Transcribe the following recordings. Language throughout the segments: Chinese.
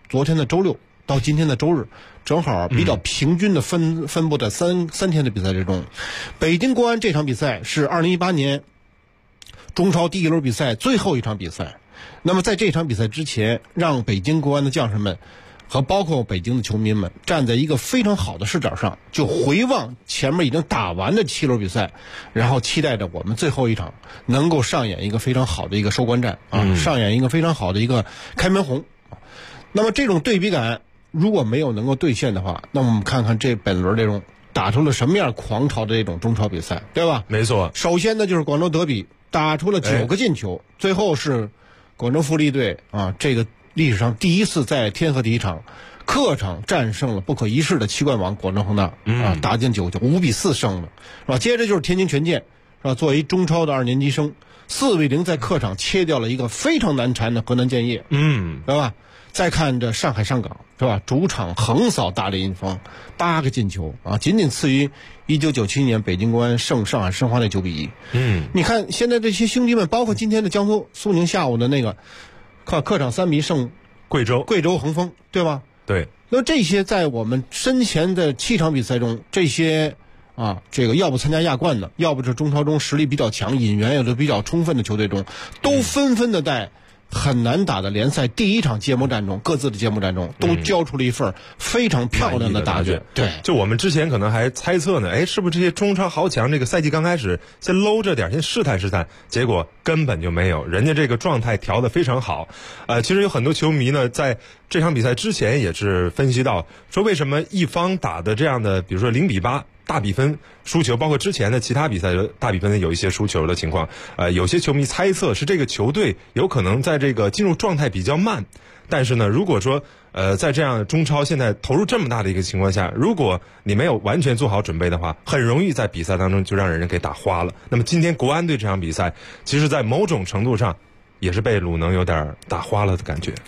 昨天的周六到今天的周日，正好比较平均的分布在三天的比赛之中。北京国安这场比赛是2018年中超第一轮比赛最后一场比赛。那么在这场比赛之前，让北京国安的将士们和包括北京的球迷们站在一个非常好的视角上，就回望前面已经打完的7轮比赛，然后期待着我们最后一场能够上演一个非常好的一个收官战上演一个非常好的一个开门红。那么这种对比感如果没有能够兑现的话，那么我们看看这本轮这种打出了什么样狂潮的这种中超比赛，对吧？ 没错。 首先呢就是广州德比打出了9个进球，最后是广州富力队这个历史上第一次在天河体育场客场战胜了不可一世的7冠王广州恒大打进9球，5-4胜了，是吧？接着就是天津权健，是吧？作为中超的2年级生，4-0在客场切掉了一个非常难缠的河南建业，对吧？再看这上海上港，是吧？主场横扫大连一方，8个进球仅仅次于1997年北京国安胜上海申花的9-1。你看现在这些兄弟们，包括今天的江苏苏宁下午的那个客场3-1胜贵州恒丰，对吧？ 对。 那这些在我们身前的7场比赛中，这些这个要不参加亚冠的，要不是中超中实力比较强、引援有的比较充分的球队中，都纷纷的在很难打的联赛第一场揭幕战中，各自的揭幕战中都交出了一份非常漂亮的答卷。对， 就我们之前可能还猜测呢，是不是这些中超豪强这个赛季刚开始先搂着点，先试探试探，结果根本就没有，人家这个状态调得非常好。其实有很多球迷呢，在这场比赛之前也是分析到，说为什么一方打的这样的，比如说0-8。大比分输球，包括之前的其他比赛的大比分有一些输球的情况，有些球迷猜测是这个球队有可能在这个进入状态比较慢，但是呢，如果说在这样中超现在投入这么大的一个情况下，如果你没有完全做好准备的话，很容易在比赛当中就让人给打花了。那么今天国安队这场比赛，其实在某种程度上也是被鲁能有点打花了的感觉。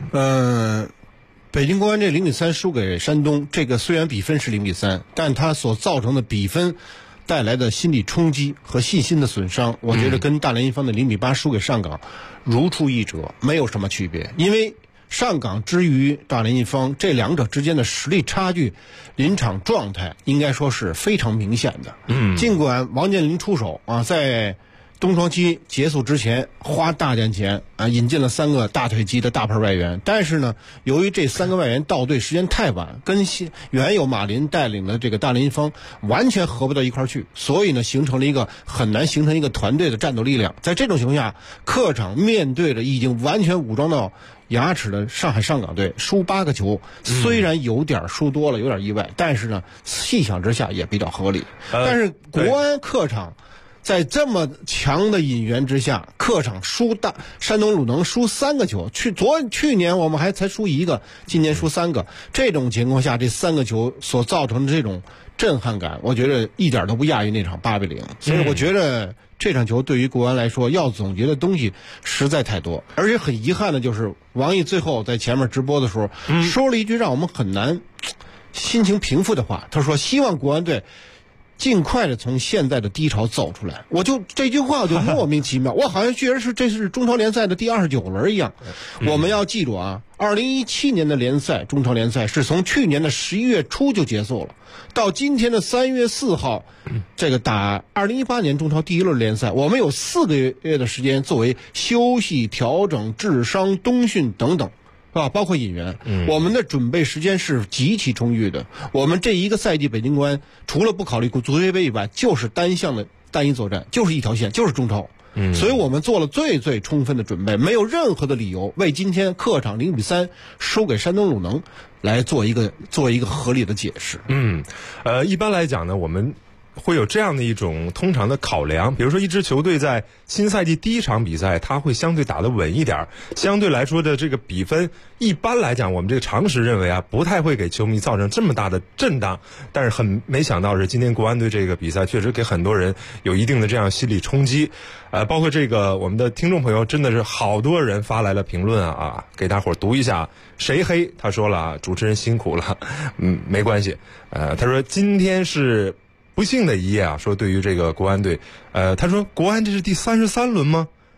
北京国安这0-3输给山东，这个虽然比分是0-3，但它所造成的比分带来的心理冲击和信心的损伤，我觉得跟大连一方的0-8输给上港如出一辙，没有什么区别。因为上港之于大连一方，这两者之间的实力差距、临场状态应该说是非常明显的。尽管王健林出手在冬窗期结束之前花大价钱引进了3个大腿肌的大牌外援，但是呢，由于这3个外援到队时间太晚，跟原有马林带领的这个大连一方完全合不到一块去，所以呢，形成了一个很难形成一个团队的战斗力量。在这种情况下，客场面对着已经完全武装到牙齿的上海上港队，输8个球，虽然有点输多了，有点意外，但是呢，细想之下也比较合理。但是国安客场在这么强的引援之下，客场输山东鲁能输3个球，去年我们还才输1个，今年输3个。这种情况下，这3个球所造成的这种震撼感，我觉得一点都不亚于那场8-0。所以我觉得这场球对于国安来说，要总结的东西实在太多，而且很遗憾的就是王毅最后在前面直播的时候说了一句让我们很难心情平复的话，他说希望国安队尽快的从现在的低潮走出来。这句话我就莫名其妙，我好像觉得这是中超联赛的第29轮一样。我们要记住2017年的联赛，中超联赛是从去年的11月初就结束了，到今天的3月4号，这个打2018年中超第一轮联赛，我们有4个月的时间作为休息、调整、治伤、冬训等等。包括引援，我们的准备时间是极其充裕的。我们这一个赛季北京国安除了不考虑足协杯以外，就是单向的单一作战，就是一条线，就是中超。所以我们做了最充分的准备，没有任何的理由为今天客场0-3输给山东鲁能来做一个合理的解释。 一般来讲呢，我们会有这样的一种通常的考量，比如说一支球队在新赛季第一场比赛，它会相对打得稳一点，相对来说的这个比分，一般来讲我们这个常识认为不太会给球迷造成这么大的震荡。但是很没想到是今天国安队这个比赛确实给很多人有一定的这样心理冲击。包括这个我们的听众朋友真的是好多人发来了评论给大伙读一下。谁黑他说了主持人辛苦了，没关系。他说今天是不幸的一夜说对于这个国安队，他说国安这是第33轮吗？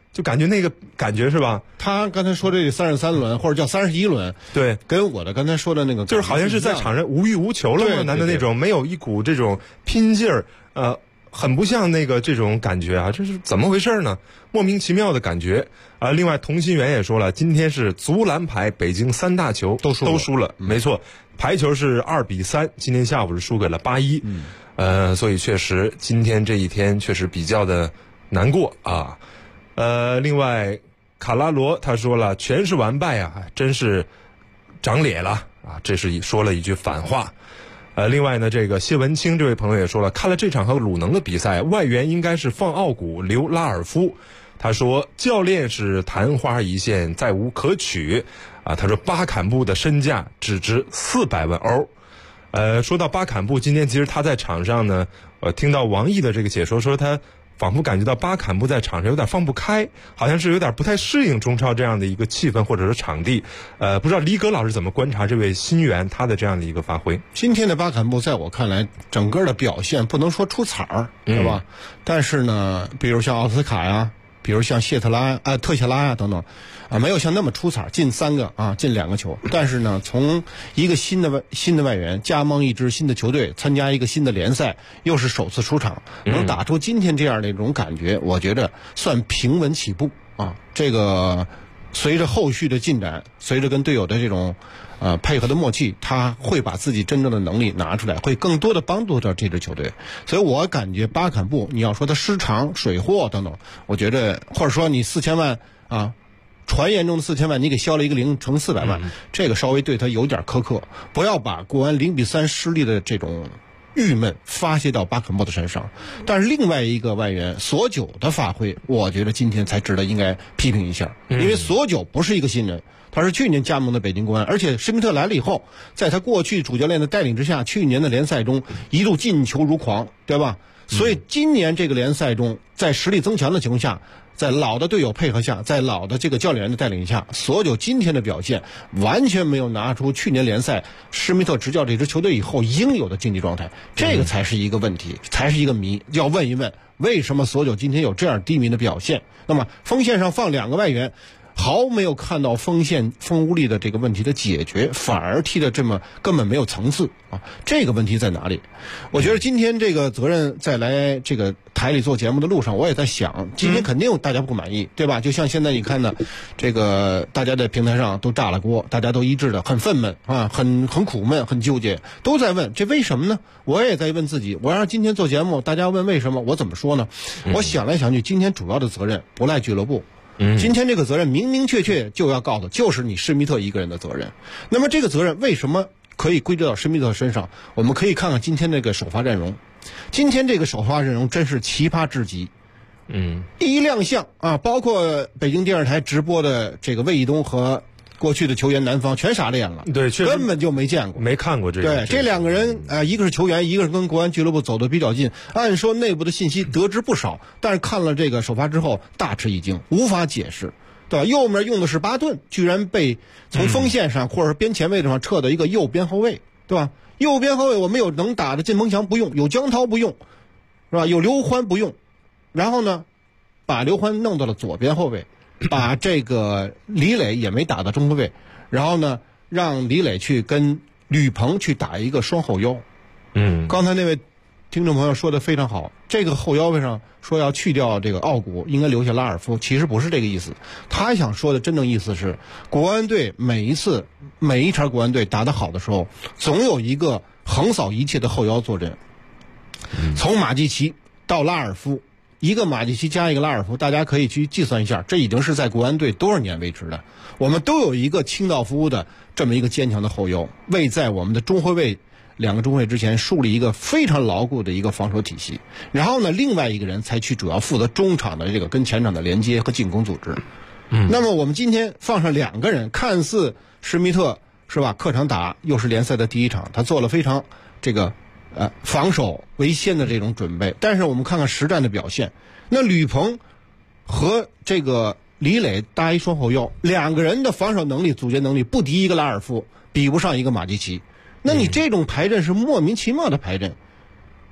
就感觉那个感觉是吧？ 他刚才说这33轮或者叫31轮， 对， 跟我的刚才说的那个就是好像是在场上无欲无求了吗？难道那种没有一股这种拼劲儿，很不像那个这种感觉啊，这是怎么回事呢？莫名其妙的感觉啊！另外，同心圆也说了，今天是足篮排北京3大球都输了，没错，排球是2-3，今天下午是输给了81，所以确实今天这一天确实比较的难过啊。另外，卡拉罗他说了，全是完败啊，真是长脸了啊，这是说了一句反话。另外呢，这个谢文清这位朋友也说了，看了这场和鲁能的比赛，外援应该是放奥古留拉尔夫。他说教练是昙花一现，再无可取啊。他说巴坎布的身价只值400万欧。说到巴坎布，今天其实他在场上呢，听到王毅的这个解说，说他仿佛感觉到巴坎布在场上有点放不开，好像是有点不太适应中超这样的一个气氛或者是场地。不知道李葛老师怎么观察这位新援他的这样的一个发挥？ 今天的巴坎布在我看来，整个的表现不能说出彩儿，是吧？但是呢，比如像奥斯卡呀，比如像特谢拉呀等等，没有像那么出彩，进3个啊，进2个球。但是呢，从一个新的外援加盟一支新的球队，参加一个新的联赛，又是首次出场，能打出今天这样的一种感觉，我觉得算平稳起步啊。这个随着后续的进展，随着跟队友的这种配合的默契，他会把自己真正的能力拿出来，会更多的帮助到这支球队。所以我感觉巴坎布，你要说他失常、水货等等，我觉得或者说你4000万啊，传言中的4000万，你给消了一个0乘400万，这个稍微对他有点苛刻。不要把国安0-3失利的这种郁闷发泄到巴坎布的身上。但是另外一个外援索九的发挥，我觉得今天才值得应该批评一下，因为索九不是一个新人，他是去年加盟的北京国安，而且施密特来了以后，在他过去主教练的带领之下，去年的联赛中一路进球如狂，对吧？所以今年这个联赛中，在实力增强的情况下，在老的队友配合下，在老的这个教练员的带领下，索九今天的表现完全没有拿出去年联赛施密特执教这支球队以后应有的竞技状态，这个才是一个问题，才是一个谜，要问一问为什么索九今天有这样低迷的表现。那么锋线上放2个外援，毫没有看到锋无力的这个问题的解决，反而踢得这么根本没有层次啊！这个问题在哪里？我觉得今天这个责任在来这个台里做节目的路上，我也在想，今天肯定大家不满意，对吧？就像现在你看呢，这个大家在平台上都炸了锅，大家都一致的很愤懑啊，很苦闷，很纠结，都在问这为什么呢？我也在问自己，我要今天做节目，大家问为什么，我怎么说呢？我想来想去，今天主要的责任不赖俱乐部。今天这个责任明明确确就要告的就是你施密特一个人的责任。那么这个责任为什么可以归咎到施密特身上？我们可以看看今天这个首发阵容。今天这个首发阵容真是奇葩至极。第一亮相啊，包括北京电视台直播的这个魏义东和过去的球员南方全傻了眼了， 对，确实根本就没见过， 没看过这个。 对，这2个人一个是球员，一个是跟国安俱乐部走得比较近，按说内部的信息得知不少，但是看了这个首发之后大吃一惊，无法解释，对吧？右面用的是巴顿，居然被从锋线上或者边前位置上撤的一个右边后卫，对吧？右边后卫我们有能打的靳鹏翔不用，有姜涛不用，是吧？有刘欢不用，然后呢，把刘欢弄到了左边后卫。把这个李磊也没打到中后卫，然后呢，让李磊去跟吕鹏去打一个双后腰。刚才那位听众朋友说的非常好，这个后腰位上说要去掉这个奥古，应该留下拉尔夫，其实不是这个意思。他想说的真正意思是，国安队每一场国安队打得好的时候，总有一个横扫一切的后腰坐镇。从马季奇到拉尔夫。一个马季奇加一个拉尔夫，大家可以去计算一下，这已经是在国安队多少年维持的。我们都有一个清道夫的这么一个坚强的后腰，为在我们的中后卫2个中后卫之前树立一个非常牢固的一个防守体系。然后呢，另外一个人才去主要负责中场的这个跟前场的连接和进攻组织。那么我们今天放上2个人，看似施密特是吧？客场打又是联赛的第一场，他做了非常这个。防守为先的这种准备，但是我们看看实战的表现，那吕鹏和这个李磊搭一双后腰，2个人的防守能力、阻截能力不敌一个拉尔夫，比不上一个马季奇。那你这种排阵是莫名其妙的排阵。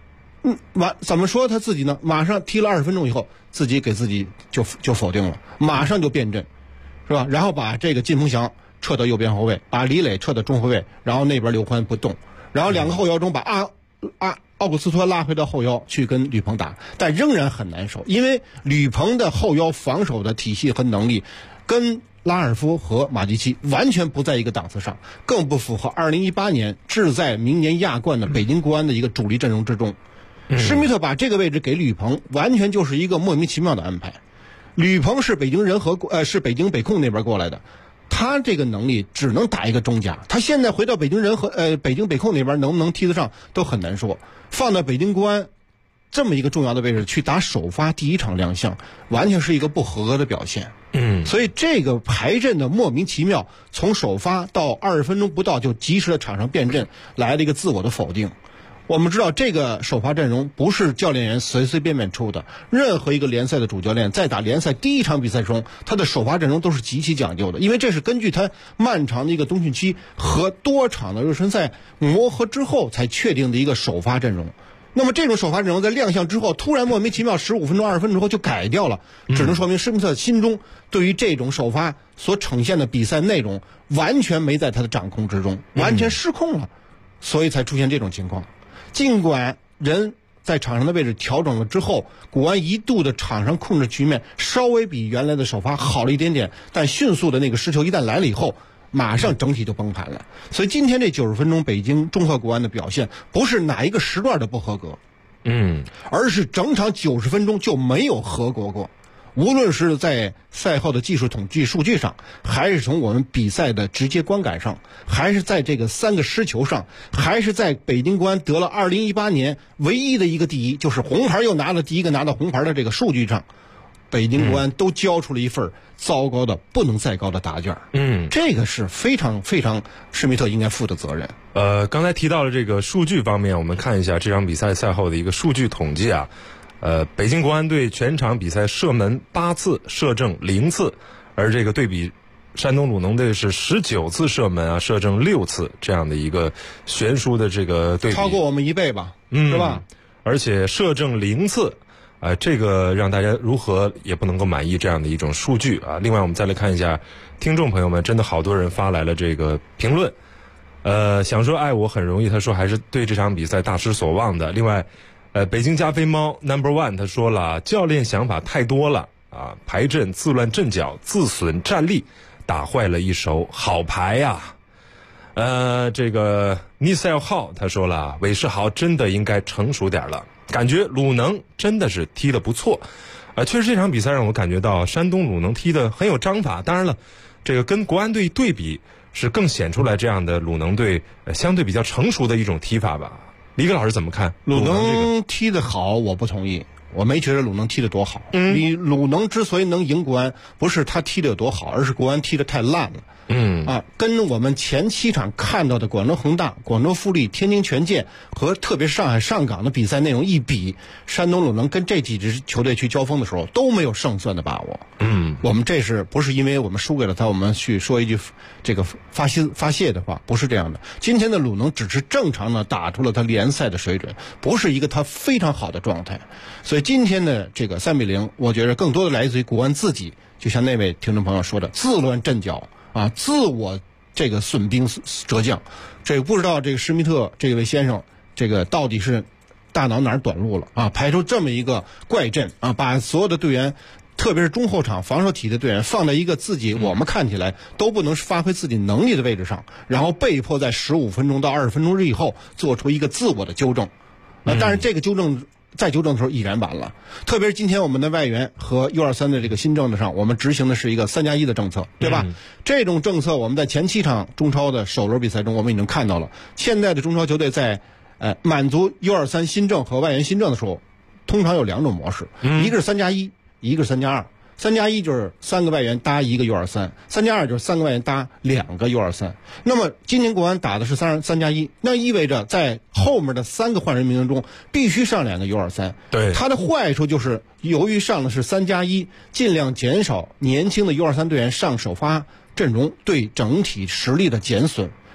怎么说他自己呢？马上踢了20分钟以后，自己给自己就否定了，马上就变阵，是吧？然后把这个靳鹏翔撤到右边后卫，把李磊撤到中后卫，然后那边刘欢不动，然后2个后腰中把奥古斯托拉回到后腰去跟吕鹏打，但仍然很难受，因为吕鹏的后腰防守的体系和能力跟拉尔夫和马蒂奇完全不在一个档次上，更不符合2018年志在明年亚冠的北京国安的一个主力阵容之中。施密特把这个位置给吕鹏，完全就是一个莫名其妙的安排。吕鹏是北京是北京北控那边过来的，他这个能力只能打一个中甲，他现在回到北京北京北控那边能不能踢得上都很难说。放到北京国安这么一个重要的位置去打首发第一场亮相，完全是一个不合格的表现。所以这个排阵的莫名其妙，从首发到20分钟不到就及时的场上变阵，来了一个自我的否定。我们知道这个首发阵容不是教练员随随便便出的，任何一个联赛的主教练在打联赛第一场比赛中，他的首发阵容都是极其讲究的，因为这是根据他漫长的一个冬训期和多场的热身赛磨合之后才确定的一个首发阵容。那么这种首发阵容在亮相之后，突然莫名其妙15分钟、20分钟之后就改掉了，只能说明施密特心中对于这种首发所呈现的比赛内容完全没在他的掌控之中，完全失控了，所以才出现这种情况。尽管人在场上的位置调整了之后，国安一度的场上控制局面稍微比原来的首发好了一点点，但迅速的那个失球一旦来了以后，马上整体就崩盘了。所以今天这90分钟北京中赫国安的表现，不是哪一个时段的不合格，而是整场90分钟就没有合格过。无论是在赛后的技术统计数据上，还是从我们比赛的直接观感上，还是在这个3个失球上，还是在北京国安得了2018年唯一的一个第一，就是红牌又拿了第一个拿到红牌的这个数据上，北京国安都交出了一份糟糕的不能再高的答卷。这个是非常非常施密特应该负的责任。 刚才提到了这个数据方面，我们看一下这场比赛赛后的一个数据统计啊。北京国安队全场比赛射门8次，射正0次，而这个对比山东鲁能队是19次射门啊，射正6次，这样的一个悬殊的这个对比， 超过我们1倍吧，是吧？ 而且射正0次，这个让大家如何也不能够满意这样的一种数据啊。另外，我们再来看一下听众朋友们，真的好多人发来了这个评论，想说爱我很容易，他说还是对这场比赛大失所望的。另外。北京加菲猫 No.1 他说了，教练想法太多了啊，排阵自乱阵脚，自损战力，打坏了一手好牌呀。这个 Nisel 浩他说了，韦世豪真的应该成熟点了，感觉鲁能真的是踢得不错。确实这场比赛让我感觉到山东鲁能踢得很有章法，当然了，这个跟国安队对比是更显出来这样的鲁能队相对比较成熟的一种踢法吧。李葛老师怎么看鲁能踢得好？我不同意，我没觉得鲁能踢得多好。鲁能之所以能赢国安，不是他踢得有多好，而是国安踢得太烂了。跟我们前7场看到的广州恒大、广州富力、天津权健和特别上海上港的比赛内容一比，山东鲁能跟这几支球队去交锋的时候都没有胜算的把握。我们这是不是因为我们输给了他，我们去说一句这个发泄的话？不是这样的。今天的鲁能只是正常的打出了他联赛的水准，不是一个他非常好的状态。所以今天的这个3比0，我觉得更多的来自于国安自己，就像那位听众朋友说的，自乱阵脚。自我这个损兵折将，这个不知道这个施密特这位先生，这个到底是大脑哪儿短路了啊？排出这么一个怪阵啊，把所有的队员，特别是中后场防守体的队员，放在一个自己我们看起来都不能发挥自己能力的位置上，然后被迫在15分钟到20分钟以后做出一个自我的纠正。但是这个纠正。再纠正的时候已然晚了，特别是今天我们的外援和 U23 的这个新政策上，我们执行的是一个3+1的政策，对吧？这种政策我们在前7场中超的首轮比赛中我们已经看到了，现在的中超球队在满足 U23 新政和外援新政的时候，通常有2种模式，一个是3+1，一个是3+2。3+1就是3个外援搭1个 U23，3+2就是3个外援搭2个 U23。那么今年国安打的是3+1，那意味着在后面的3个换人名单中必须上2个 U23。 对， 它的坏处就是由于上的是3+1，尽量减少年轻的 U23 队员上首发阵容对整体实力的减损。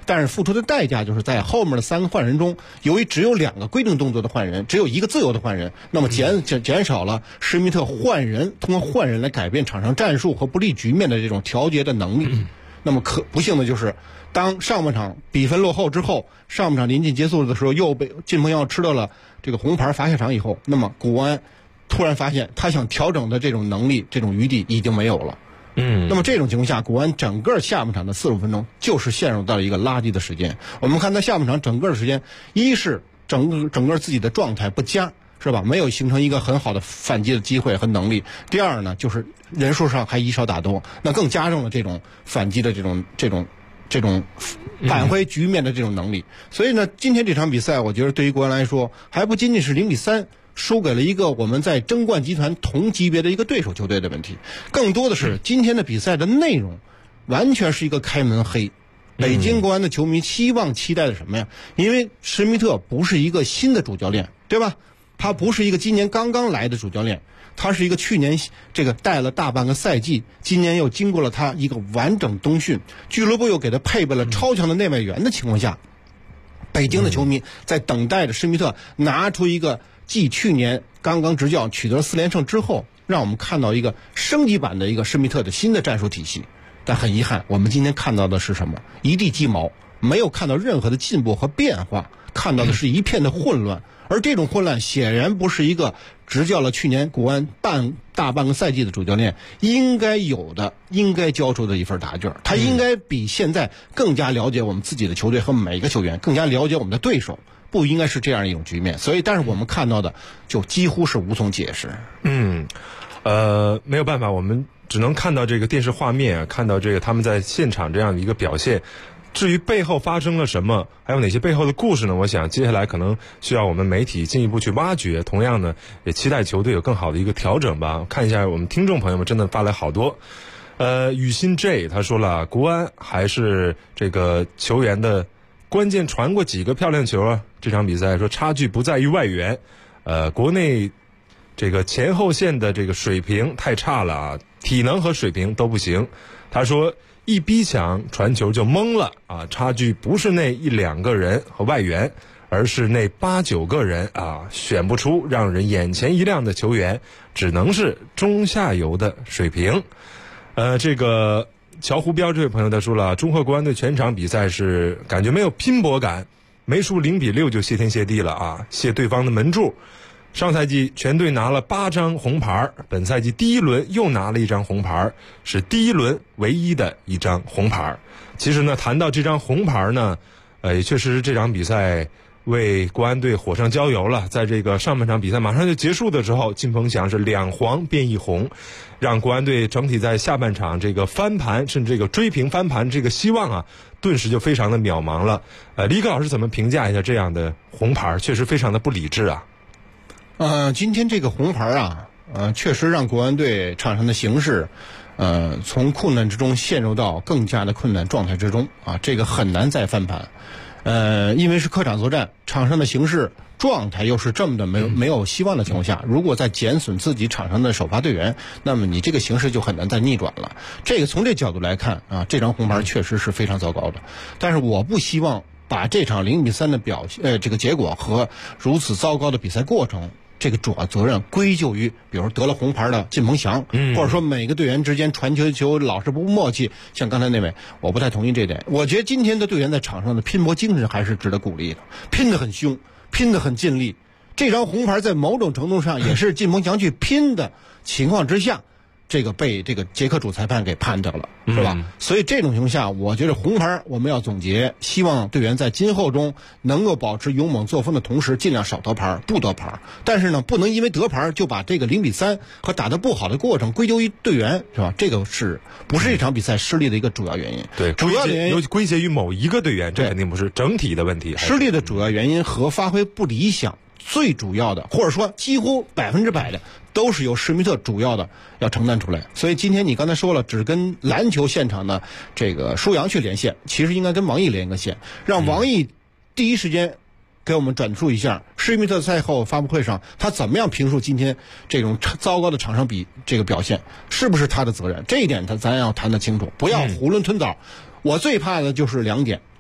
但是付出的代价就是在后面的3个换人中，由于只有2个规定动作的换人，只有1个自由的换人，那么减少了施密特换人通过换人来改变场上战术和不利局面的这种调节的能力。那么不幸的就是，当上半场比分落后之后，上半场临近结束的时候，又被金鹏耀吃到了这个红牌罚下场以后，那么古安突然发现他想调整的这种能力、这种余地已经没有了。那么这种情况下，古安整个下半场的45分钟就是陷入到了一个垃圾的时间。我们看他下半场整个的时间，一是整个自己的状态不佳，是吧？没有形成一个很好的反击的机会和能力。第二呢，就是人数上还以少打多，那更加重了这种反击的这种扳回局面的这种能力。所以呢，今天这场比赛，我觉得对于国安来说，还不仅仅是0-3输给了一个我们在争冠集团同级别的一个对手球队的问题，更多的是今天的比赛的内容完全是一个开门黑。北京国安的球迷期待的什么呀？因为施密特不是一个新的主教练，对吧？他不是一个今年刚刚来的主教练，他是一个去年这个带了大半个赛季，今年又经过了他一个完整冬训，俱乐部又给他配备了超强的内外援的情况下，北京的球迷在等待着施密特拿出一个继去年刚刚执教取得了4连胜之后，让我们看到一个升级版的一个施密特的新的战术体系。但很遗憾，我们今天看到的是什么？一地鸡毛，没有看到任何的进步和变化，看到的是一片的混乱。而这种混乱显然不是一个执教了去年国安大半个赛季的主教练应该有的、应该交出的一份答卷。他应该比现在更加了解我们自己的球队和每个球员，更加了解我们的对手，不应该是这样一种局面。所以，但是我们看到的就几乎是无从解释。 没有办法，我们只能看到这个电视画面，看到这个他们在现场这样的一个表现。至于背后发生了什么，还有哪些背后的故事呢？我想接下来可能需要我们媒体进一步去挖掘。同样呢，也期待球队有更好的一个调整吧。看一下我们听众朋友们真的发来好多。雨欣 J 他说了，国安还是这个球员的关键传过几个漂亮球啊？这场比赛说差距不在于外援，国内这个前后线的这个水平太差了啊，体能和水平都不行。他说一逼抢传球就懵了啊，差距不是那1-2个人和外援，而是那8-9个人啊，选不出让人眼前一亮的球员，只能是中下游的水平。这个乔湖标这位朋友他说了，中赫国安队全场比赛是感觉没有拼搏感，没输0-6就谢天谢地了啊，谢对方的门柱。上赛季全队拿了8张红牌，本赛季第一轮又拿了1张红牌，是第一轮唯一的1张红牌。其实呢，谈到这张红牌呢，也确实这场比赛为国安队火上浇油了。在这个上半场比赛马上就结束的时候，金鹏翔是2黄变1红，让国安队整体在下半场这个翻盘甚至这个追平翻盘这个希望啊，顿时就非常的渺茫了。李克老师怎么评价一下这样的红牌？确实非常的不理智啊。 今天这个红牌啊，确实让国安队场上的形势，从困难之中陷入到更加的困难状态之中啊，这个很难再翻盘。因为是客场作战，场上的形势状态又是这么的没有希望的情况下，如果再减损自己场上的首发队员，那么你这个形势就很难再逆转了。这个从这角度来看啊，这张红牌确实是非常糟糕的。但是我不希望把这场0-3的这个结果和如此糟糕的比赛过程，这个主要责任归咎于比如得了红牌的靳鹏翔，或者说每个队员之间传球老是不默契，像刚才那位，我不太同意这点。我觉得今天的队员在场上的拼搏精神还是值得鼓励的，拼得很凶，拼得很尽力。这张红牌在某种程度上也是靳鹏翔去拼的情况之下，这个被这个捷克主裁判给判掉了，是吧？所以这种情况下，我觉得红牌我们要总结，希望队员在今后中能够保持勇猛作风的同时，尽量少得牌，不得牌。但是呢，不能因为得牌就把这个0-3和打得不好的过程归咎于队员，是吧？这个是不是这场比赛失利的一个主要原因？ 对， 主要的原因归结于某一个队员，这肯定不是整体的问题。 失利的主要原因和发挥不理想，最主要的，或者说几乎100%的，都是由施密特主要的要承担出来。所以今天你刚才说了，只跟篮球现场的这个舒阳去连线，其实应该跟王毅连个线，让王毅第一时间给我们转述一下施密特赛后发布会上他怎么样评述今天这种糟糕的场上这个表现，是不是他的责任？这一点咱要谈得清楚，不要囫囵吞枣。我最怕的就是2点。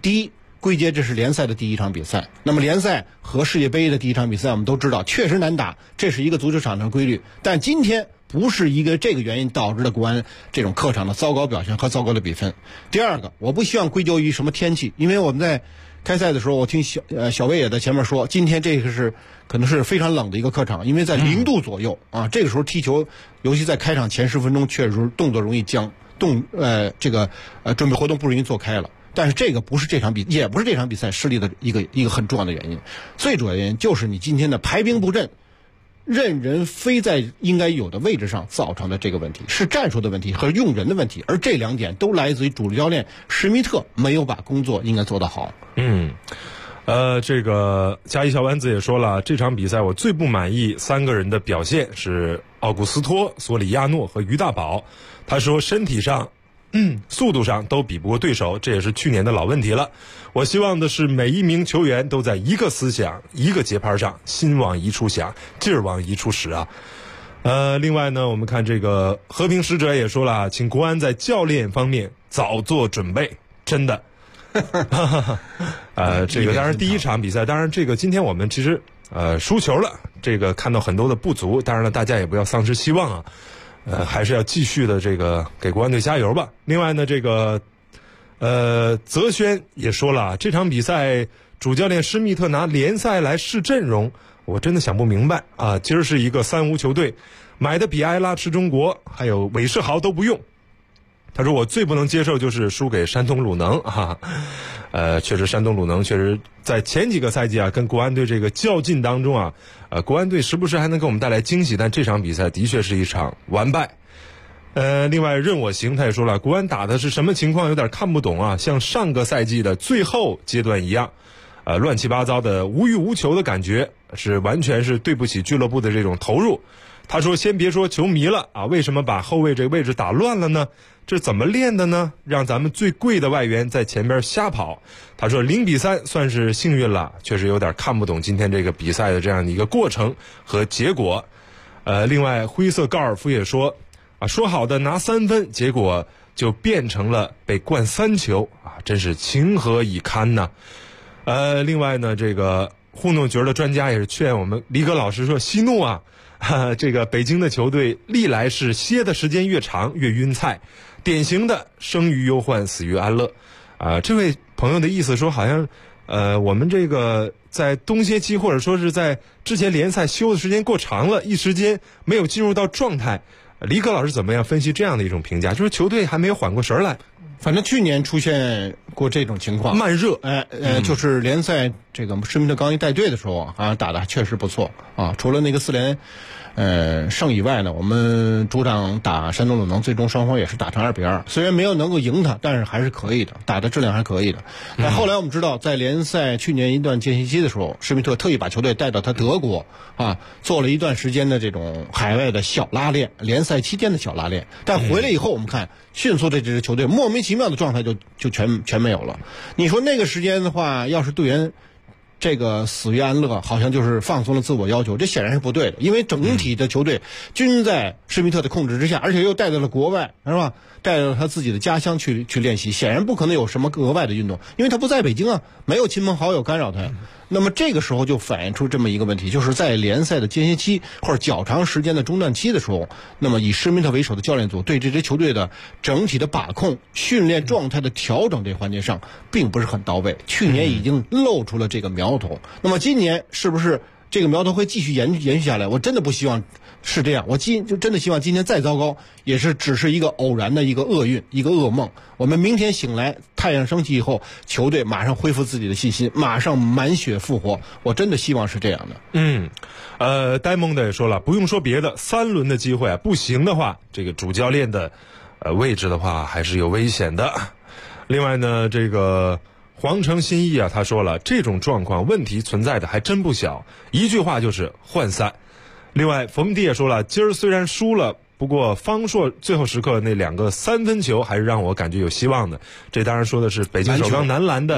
第一，归结这是联赛的第一场比赛。那么联赛和世界杯的第一场比赛，我们都知道确实难打，这是一个足球场上的规律。但今天不是一个这个原因导致的国安这种客场的糟糕表现和糟糕的比分。第二个，我不希望归咎于什么天气，因为我们在开赛的时候，我听小魏也在前面说，今天这个是可能是非常冷的一个客场，因为在0度左右啊，这个时候踢球，尤其在开场前10分钟，确实动作容易僵，准备活动不容易做开了。但是这个也不是这场比赛失利的一个很重要的原因。最主要的原因就是你今天的排兵布阵，任人非在应该有的位置上造成的这个问题，是战术的问题和用人的问题，而这2点都来自于主力教练施密特没有把工作应该做得好。 这个加一小丸子也说了，这场比赛我最不满意3个人的表现是奥古斯托、索里亚诺和于大宝。他说身体上速度上都比不过对手，这也是去年的老问题了。我希望的是每一名球员都在一个思想一个节拍上，心往一处想，劲儿往一处使啊。另外呢，我们看这个和平使者也说了，请国安在教练方面早做准备，真的。这个当然第一场比赛，当然这个今天我们其实输球了，这个看到很多的不足，当然了大家也不要丧失希望啊。还是要继续的这个给国安队加油吧。另外呢，这个泽轩也说了，这场比赛主教练施密特拿联赛来试阵容，我真的想不明白啊！今儿是一个3无球队，买的比埃拉吃中国还有韦世豪都不用。他说我最不能接受就是输给山东鲁能啊。确实山东鲁能确实在前几个赛季啊跟国安队这个较劲当中啊，国安队时不时还能给我们带来惊喜，但这场比赛的确是一场完败。另外任我行他也说了，国安打的是什么情况有点看不懂啊，像上个赛季的最后阶段一样，乱七八糟的无欲无求的感觉，是完全是对不起俱乐部的这种投入。他说先别说球迷了啊，为什么把后卫这个位置打乱了呢？这怎么练的呢？让咱们最贵的外援在前边瞎跑。他说0-3算是幸运了，确实有点看不懂今天这个比赛的这样的一个过程和结果。另外灰色高尔夫也说啊，说好的拿3分，结果就变成了被灌3球啊，真是情何以堪呢。另外呢，这个糊弄角的专家也是劝我们李哥老师说，息怒啊，这个北京的球队历来是歇的时间越长越晕菜，典型的生于忧患死于安乐。这位朋友的意思说，好像我们这个在冬歇期或者说是在之前联赛休的时间过长了，一时间没有进入到状态。李可老师怎么样分析这样的一种评价？就是球队还没有缓过神来。 反正去年出现过这种情况， 慢热， 就是联赛这个施密特刚一带队的时候啊，打得确实不错啊。除了那个4连胜以外呢，我们主场打山东鲁能，最终双方也是打成2-2，虽然没有能够赢他，但是还是可以的，打的质量还可以的。但后来我们知道，在联赛去年一段间歇期的时候，施密特特意把球队带到他德国啊，做了一段时间的这种海外的小拉练，联赛期间的小拉练。但回来以后，我们看迅速这支球队莫名其妙的状态就全没有了。你说那个时间的话，要是队员这个死于安乐，好像就是放松了自我要求，这显然是不对的。因为整体的球队均在施密特的控制之下，而且又带到了国外，是吧？带到他自己的家乡去练习，显然不可能有什么额外的运动，因为他不在北京啊，没有亲朋好友干扰他。那么这个时候就反映出这么一个问题，就是在联赛的间歇期或者较长时间的中断期的时候，那么以施密特为首的教练组对这支球队的整体的把控、训练状态的调整这环节上并不是很到位。去年已经露出了这个苗头，那么今年是不是这个苗头会继续延续下来？我真的不希望是这样，我就真的希望今天再糟糕，也是只是一个偶然的一个厄运，一个噩梦。我们明天醒来，太阳升起以后，球队马上恢复自己的信心，马上满血复活。我真的希望是这样的。呆萌的也说了，不用说别的，3轮的机会啊，不行的话，这个主教练的位置的话还是有危险的。另外呢，这个皇城新意啊，他说了，这种状况问题存在的还真不小，一句话就是涣散。另外冯迪也说了，今儿虽然输了，不过方硕最后时刻那2个3分球还是让我感觉有希望的。这当然说的是北京首钢男篮的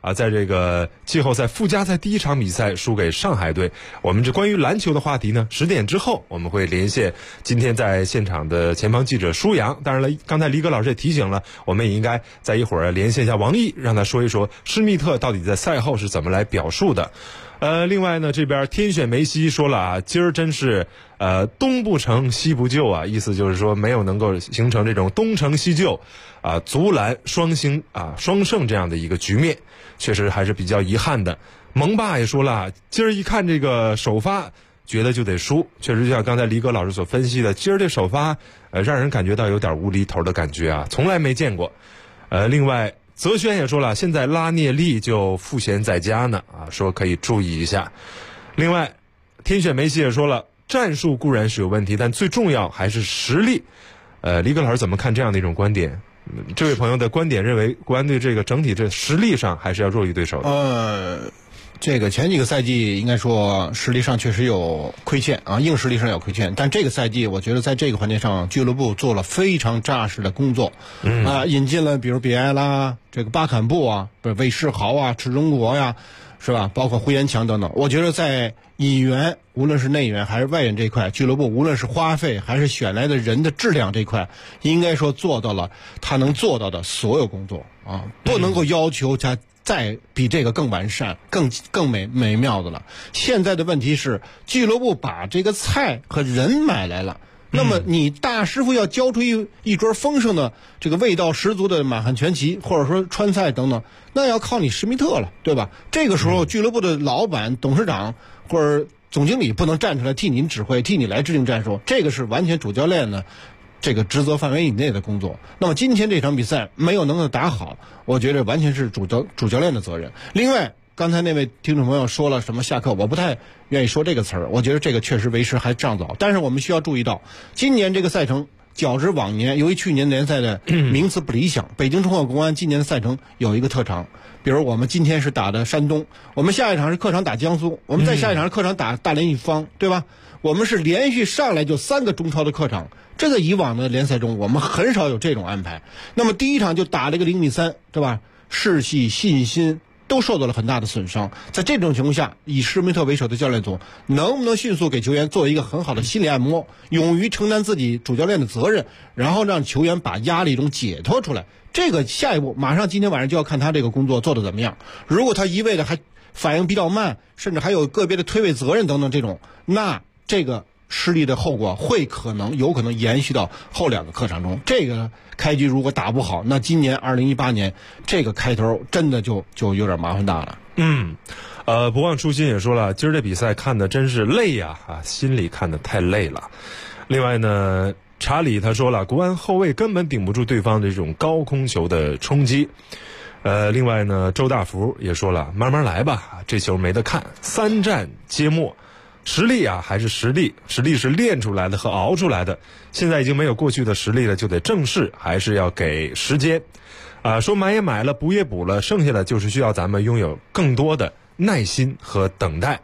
在这个季后赛附加赛第一场比赛输给上海队。我们这关于篮球的话题呢，10点之后我们会连线今天在现场的前方记者舒阳。当然了，刚才黎哥老师也提醒了，我们也应该在一会儿连线一下王毅，让他说一说施密特到底在赛后是怎么来表述的。另外呢，这边天选梅西说了啊，今儿真是东不成西不就啊，意思就是说没有能够形成这种东成西就啊，足篮双星啊双胜这样的一个局面，确实还是比较遗憾的。蒙爸也说了，今儿一看这个首发，觉得就得输，确实就像刚才黎哥老师所分析的，今儿这首发让人感觉到有点无厘头的感觉啊，从来没见过。另外泽轩也说了，现在拉涅利就赋闲在家呢啊，说可以注意一下。另外天选梅西也说了，战术固然是有问题，但最重要还是实力。黎哥老师怎么看这样的一种观点？这位朋友的观点认为，国安队这个整体这实力上还是要弱于对手的。 这个前几个赛季应该说实力上确实有亏欠啊，硬实力上有亏欠，但这个赛季我觉得在这个环节上俱乐部做了非常扎实的工作，引进了比如比埃拉、这个巴坎布啊，不是韦世豪啊、池中国呀，是吧？包括胡延强等等，我觉得在引援无论是内援还是外援这块，俱乐部无论是花费还是选来的人的质量这块，应该说做到了他能做到的所有工作啊，不能够要求他再比这个更完善、更美妙的了。现在的问题是，俱乐部把这个菜和人买来了，那么你大师傅要教出一桌丰盛的这个味道十足的满汉全席，或者说川菜等等，那要靠你施密特了，对吧？这个时候俱乐部的老板、董事长或者总经理不能站出来替您指挥、替你来制定战术，这个是完全主教练的这个职责范围以内的工作。那么今天这场比赛没有能够打好，我觉得完全是主教练的责任。另外刚才那位听众朋友说了什么下课，我不太愿意说这个词儿，我觉得这个确实为时还尚早。但是我们需要注意到，今年这个赛程较之往年，由于去年联赛的名次不理想，北京冲赫国安今年的赛程有一个特长，比如我们今天是打的山东，我们下一场是客场打江苏，我们再下一场是客场打大连一方，对吧？我们是连续上来就3个中超的客场，这个以往的联赛中我们很少有这种安排。那么第一场就打了个0-3，对吧？士气、信心都受到了很大的损伤。在这种情况下，以施密特为首的教练组能不能迅速给球员做一个很好的心理按摩，勇于承担自己主教练的责任，然后让球员把压力中解脱出来，这个下一步马上今天晚上就要看他这个工作做得怎么样。如果他一味的还反应比较慢，甚至还有个别的推诿责任等等这种，那这个失利的后果有可能延续到后2个客场中。这个开局如果打不好，那今年2018年这个开头真的就有点麻烦大了。 不忘初心也说了，今儿这比赛看的真是累呀，心里看的太累了。另外呢，查理他说了，国安后卫根本顶不住对方的这种高空球的冲击。另外呢，周大福也说了，慢慢来吧，这球没得看，3战皆末。实力还是实力，实力是练出来的和熬出来的，现在已经没有过去的实力了，就得正视，还是要给时间。说买也买了，补也补了，剩下的就是需要咱们拥有更多的耐心和等待。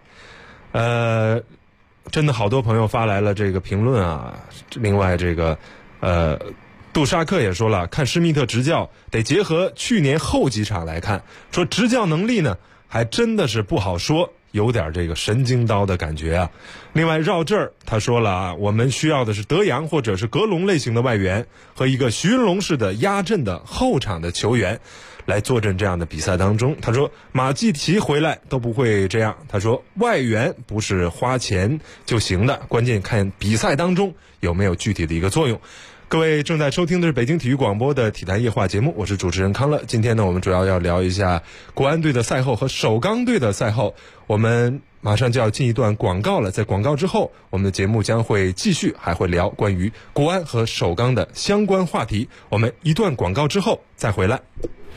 真的好多朋友发来了这个评论啊。另外这个杜沙克也说了，看施密特执教得结合去年后几场来看，说执教能力呢还真的是不好说，有点这个神经刀的感觉啊。另外绕这儿他说了我们需要的是德扬或者是格隆类型的外援和一个徐云龙式的压阵的后场的球员来坐镇这样的比赛当中。他说马季奇回来都不会这样，他说外援不是花钱就行的，关键看比赛当中有没有具体的一个作用。各位正在收听的是北京体育广播的体坛夜话节目，我是主持人康乐。今天呢，我们主要聊一下国安队的赛后和首钢队的赛后。我们马上就要进一段广告了，在广告之后，我们的节目将会继续，还会聊关于国安和首钢的相关话题。我们一段广告之后再回来。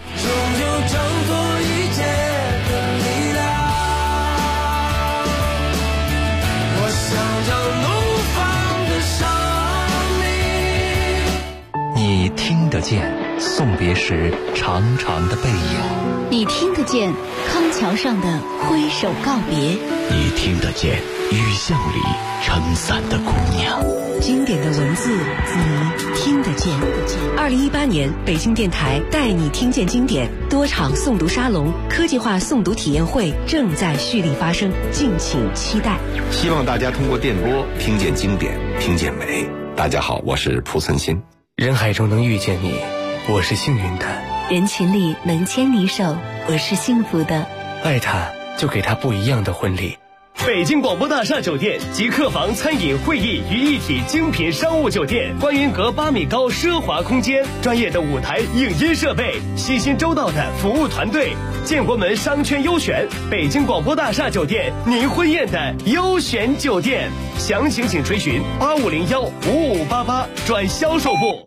你听得见送别时长长的背影， 你听得见康桥上的挥手告别， 你听得见雨巷里撑伞的姑娘。 经典的文字你听得见。2018年北京电台带你听见经典多场诵读沙龙、科技化诵读体验会正在蓄力发生，敬请期待。 希望大家通过电波听见经典，听见美。大家好，我是蒲存昕。 人海中能遇见你，我是幸运的； 人群里能牵你手，我是幸福的。 爱他，就给他不一样的婚礼。 北京广播大厦酒店集客房、餐饮、会议于一体精品商务酒店，观云阁8米高奢华空间，专业的舞台影音设备，细心周到的服务团队，建国门商圈优选，北京广播大厦酒店，您婚宴的优选酒店。详情请垂询85015588转销售部。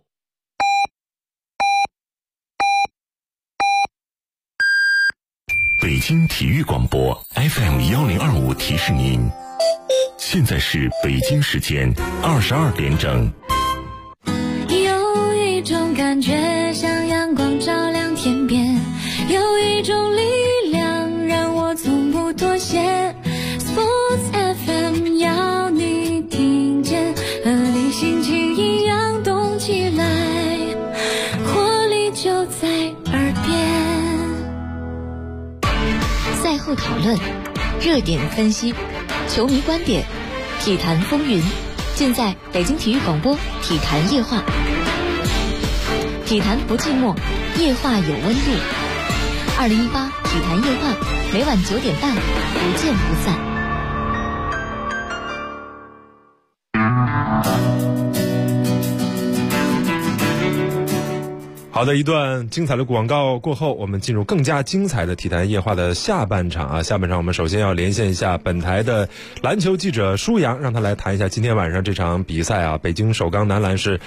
北京体育广播 FM1025提示您，现在是北京时间22点整。 有一种感觉像阳光照亮天边，有一种力量让我从不妥协。 Sports FM 要你听见，和你心情一样动起来，活力就在耳边。 赛后讨论，热点分析，球迷观点，体坛风云，尽在北京体育广播体坛夜话。体坛不寂寞，夜话有温度。2018体坛夜话，每晚9点半，不见不散。 好的，一段精彩的广告过后，我们进入更加精彩的体坛夜话的下半场啊！下半场我们首先要连线一下本台的篮球记者舒阳，让他来谈一下今天晚上这场比赛啊。北京首钢男篮是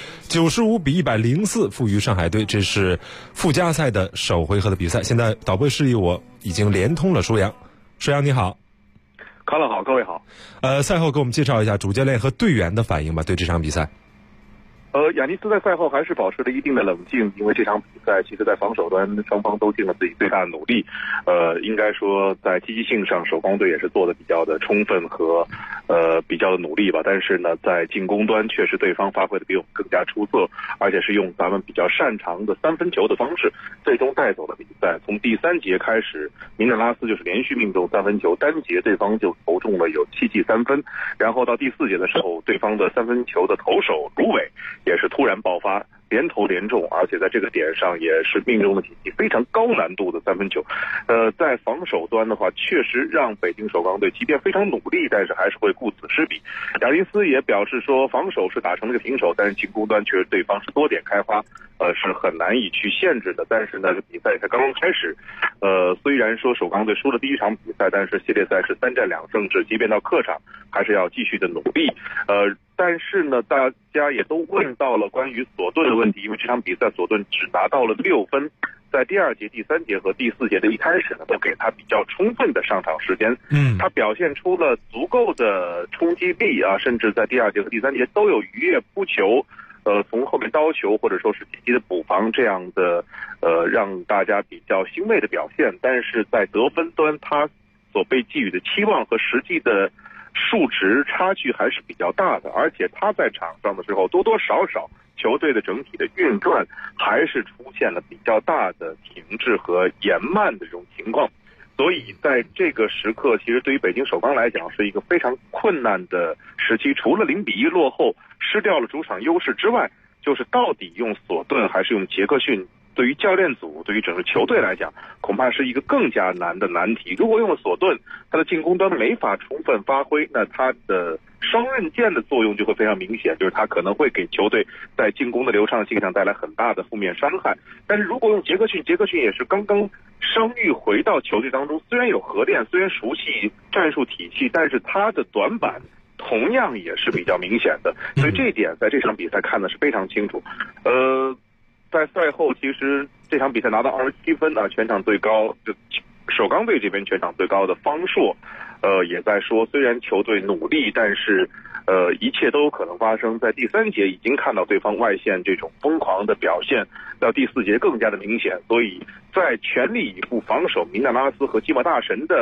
95-104负于上海队，这是附加赛的首回合的比赛。现在导播示意我已经连通了舒阳。舒阳你好。 康乐好，各位好。 赛后给我们介绍一下主教练和队员的反应吧，对这场比赛。 亚尼斯在赛后还是保持了一定的冷静，因为这场比赛其实在防守端双方都尽了自己最大的努力。应该说在积极性上，首钢队也是做的比较的充分和比较的努力吧。但是呢，在进攻端确实对方发挥的比我们更加出色，而且是用咱们比较擅长的三分球的方式，最终带走了比赛。从第3节开始，明德拉斯就是连续命中三分球，单节对方就投中了有7记3分，然后到第4节的时候，对方的三分球的投手卢伟也是突然爆发，连投连中，而且在这个点上也是命中了几记非常高难度的三分球。在防守端的话，确实让北京首钢队即便非常努力，但是还是会顾此失彼。亚尼斯也表示说，防守是打成了个平手，但是进攻端确实对方是多点开花，是很难以去限制的。但是呢，这比赛才刚刚开始，虽然说首钢队输了第一场比赛，但是系列赛是3战2胜制，即便到客场还是要继续的努力。但是呢，大家也都问到了关于索顿的问题，因为这场比赛索顿只拿到了6分，在第2节、第3节和第4节的一开始呢，都给他比较充分的上场时间。他表现出了足够的冲击力啊，甚至在第2节和第3节都有逾越扑球，从后面刀球或者说是积极的补防这样的让大家比较欣慰的表现。但是在得分端，他所被寄予的期望和实际的数值差距还是比较大的，而且他在场上的时候多多少少球队的整体的运转还是出现了比较大的停滞和延慢的这种情况。所以在这个时刻，其实对于北京首钢来讲是一个非常困难的时期，除了0-1落后失掉了主场优势之外，就是到底用索顿还是用杰克逊，对于教练组，对于整个球队来讲，恐怕是一个更加难的难题。如果用了索顿，他的进攻端没法充分发挥，那他的双刃剑的作用就会非常明显，就是他可能会给球队在进攻的流畅性上带来很大的负面伤害。但是如果用杰克逊也是刚刚伤愈回到球队当中，虽然有合练，虽然熟悉战术体系，但是他的短板同样也是比较明显的，所以这一点在这场比赛看的是非常清楚。在赛后，其实这场比赛拿到27分啊，全场最高，就首钢队这边全场最高的方硕，也在说，虽然球队努力，但是一切都有可能发生。在第3节已经看到对方外线这种疯狂的表现，到第4节更加的明显，所以在全力以赴防守明纳拉斯和基莫大神的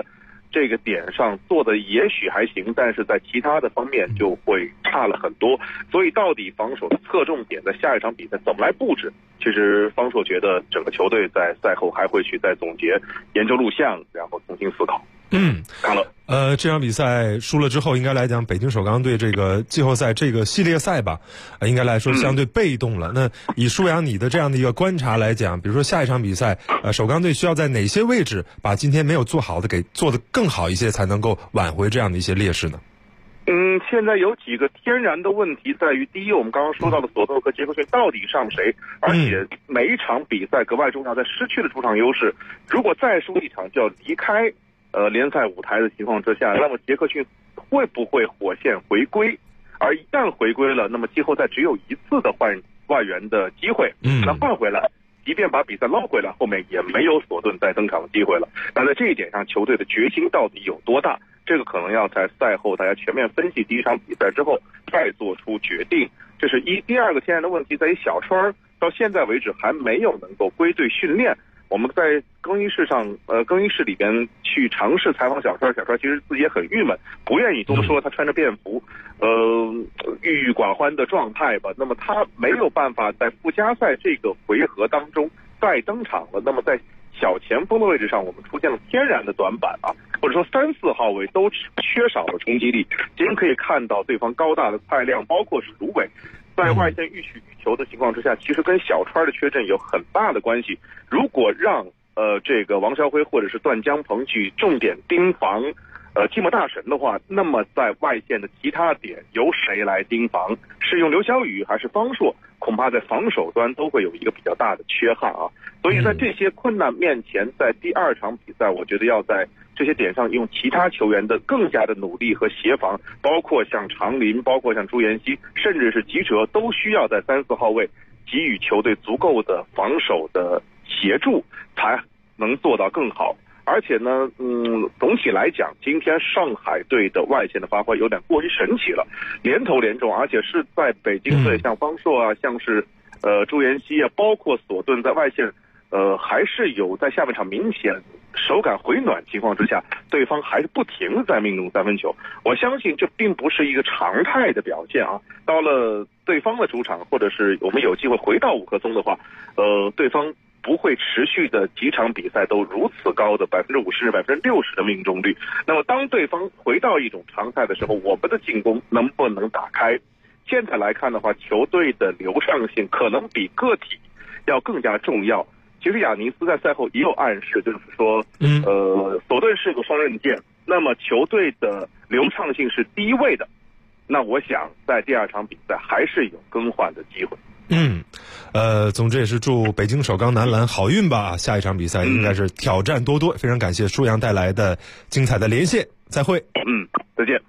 这个点上做的也许还行，但是在其他的方面就会差了很多。所以到底防守的侧重点在下一场比赛怎么来布置？其实方硕觉得整个球队在赛后还会去再总结、研究录像，然后重新思考。看了。 这场比赛输了之后，应该来讲，北京首钢队这个季后赛这个系列赛吧，应该来说相对被动了。那以舒阳你的这样的一个观察来讲，比如说下一场比赛，首钢队需要在哪些位置把今天没有做好的给做得更好一些，才能够挽回这样的一些劣势呢？ 现在有几个天然的问题在于，第一，我们刚刚说到的索托和杰克逊到底上谁，而且每一场比赛格外重要，在失去了主场优势，如果再输一场就要离开联赛舞台的情况之下，那么杰克逊会不会火线回归？而一旦回归了，那么季后赛只有一次的换外援的机会，那换回来，即便把比赛捞回来，后面也没有索顿再登场的机会了。那在这一点上，球队的决心到底有多大？这个可能要在赛后大家全面分析第一场比赛之后再做出决定。这是一。第二个天然的问题在于小川到现在为止还没有能够归队训练。我们在更衣室里边去尝试采访小川其实自己也很郁闷，不愿意多说他穿着便服郁郁寡欢的状态吧。那么他没有办法在附加赛这个回合当中再登场了。那么在小前锋的位置上，我们出现了天然的短板或者说3、4号位都缺少了冲击力。今天可以看到对方高大的蔡亮，包括是卢伟，在外线欲取欲求的情况之下，其实跟小川的缺阵有很大的关系。如果让这个王绍辉或者是段江鹏去重点盯防寂寞大神的话，那么在外线的其他点由谁来盯防？是用刘晓宇还是方硕？恐怕在防守端都会有一个比较大的缺憾所以在这些困难面前，在第二场比赛，我觉得要在这些点上用其他球员的更加的努力和协防，包括像常林，包括像朱彦西，甚至是吉哲，都需要在3、4号位给予球队足够的防守的协助，才能做到更好。而且呢，总体来讲，今天上海队的外线的发挥有点过于神奇了，连投连中，而且是在北京队像方硕像是朱彦西包括索顿在外线还是有在下半场明显手感回暖情况之下，对方还是不停的在命中3分球。我相信这并不是一个常态的表现到了对方的主场，或者是我们有机会回到五棵松的话，对方不会持续的几场比赛都如此高的50%、60%的命中率。那么当对方回到一种常态的时候，我们的进攻能不能打开？现在来看的话，球队的流畅性可能比个体要更加重要。其实亚尼斯在赛后也有暗示，就是说索顿是个双刃剑，那么球队的流畅性是第一位的，那我想在第二场比赛还是有更换的机会。 总之也是祝北京首钢男篮好运吧，下一场比赛应该是挑战多多。非常感谢舒阳带来的精彩的连线，再会。 再见。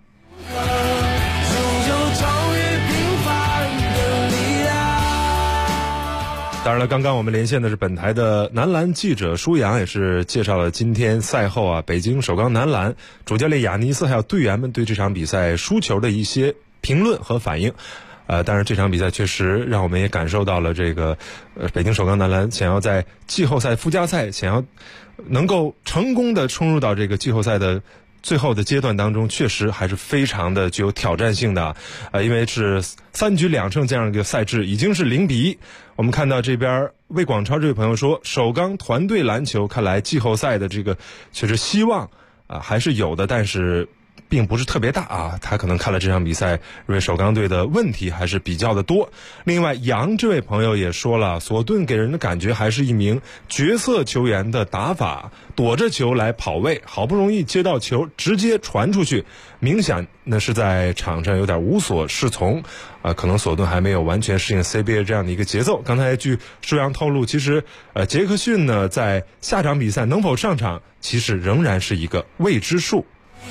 当然了，刚刚我们连线的是本台的男篮记者舒阳，也是介绍了今天赛后北京首钢男篮主教练亚尼斯还有队员们对这场比赛输球的一些评论和反应。当然这场比赛确实让我们也感受到了这个北京首钢男篮想要在季后赛附加赛想要能够成功的冲入到这个季后赛的最后的阶段当中，确实还是非常的具有挑战性的因为是3局2胜这样一个赛制，已经是0-1。我们看到这边魏广超这位朋友说，首钢团队篮球看来季后赛的这个确实希望还是有的，但是并不是特别大他可能看了这场比赛，认为首钢队的问题还是比较的多。另外杨这位朋友也说了，索顿给人的感觉还是一名角色球员的打法，躲着球来跑位，好不容易接到球直接传出去，明显那是在场上有点无所适从可能索顿还没有完全适应 CBA 这样的一个节奏。刚才据舒阳透露，其实杰克逊呢在下场比赛能否上场其实仍然是一个未知数。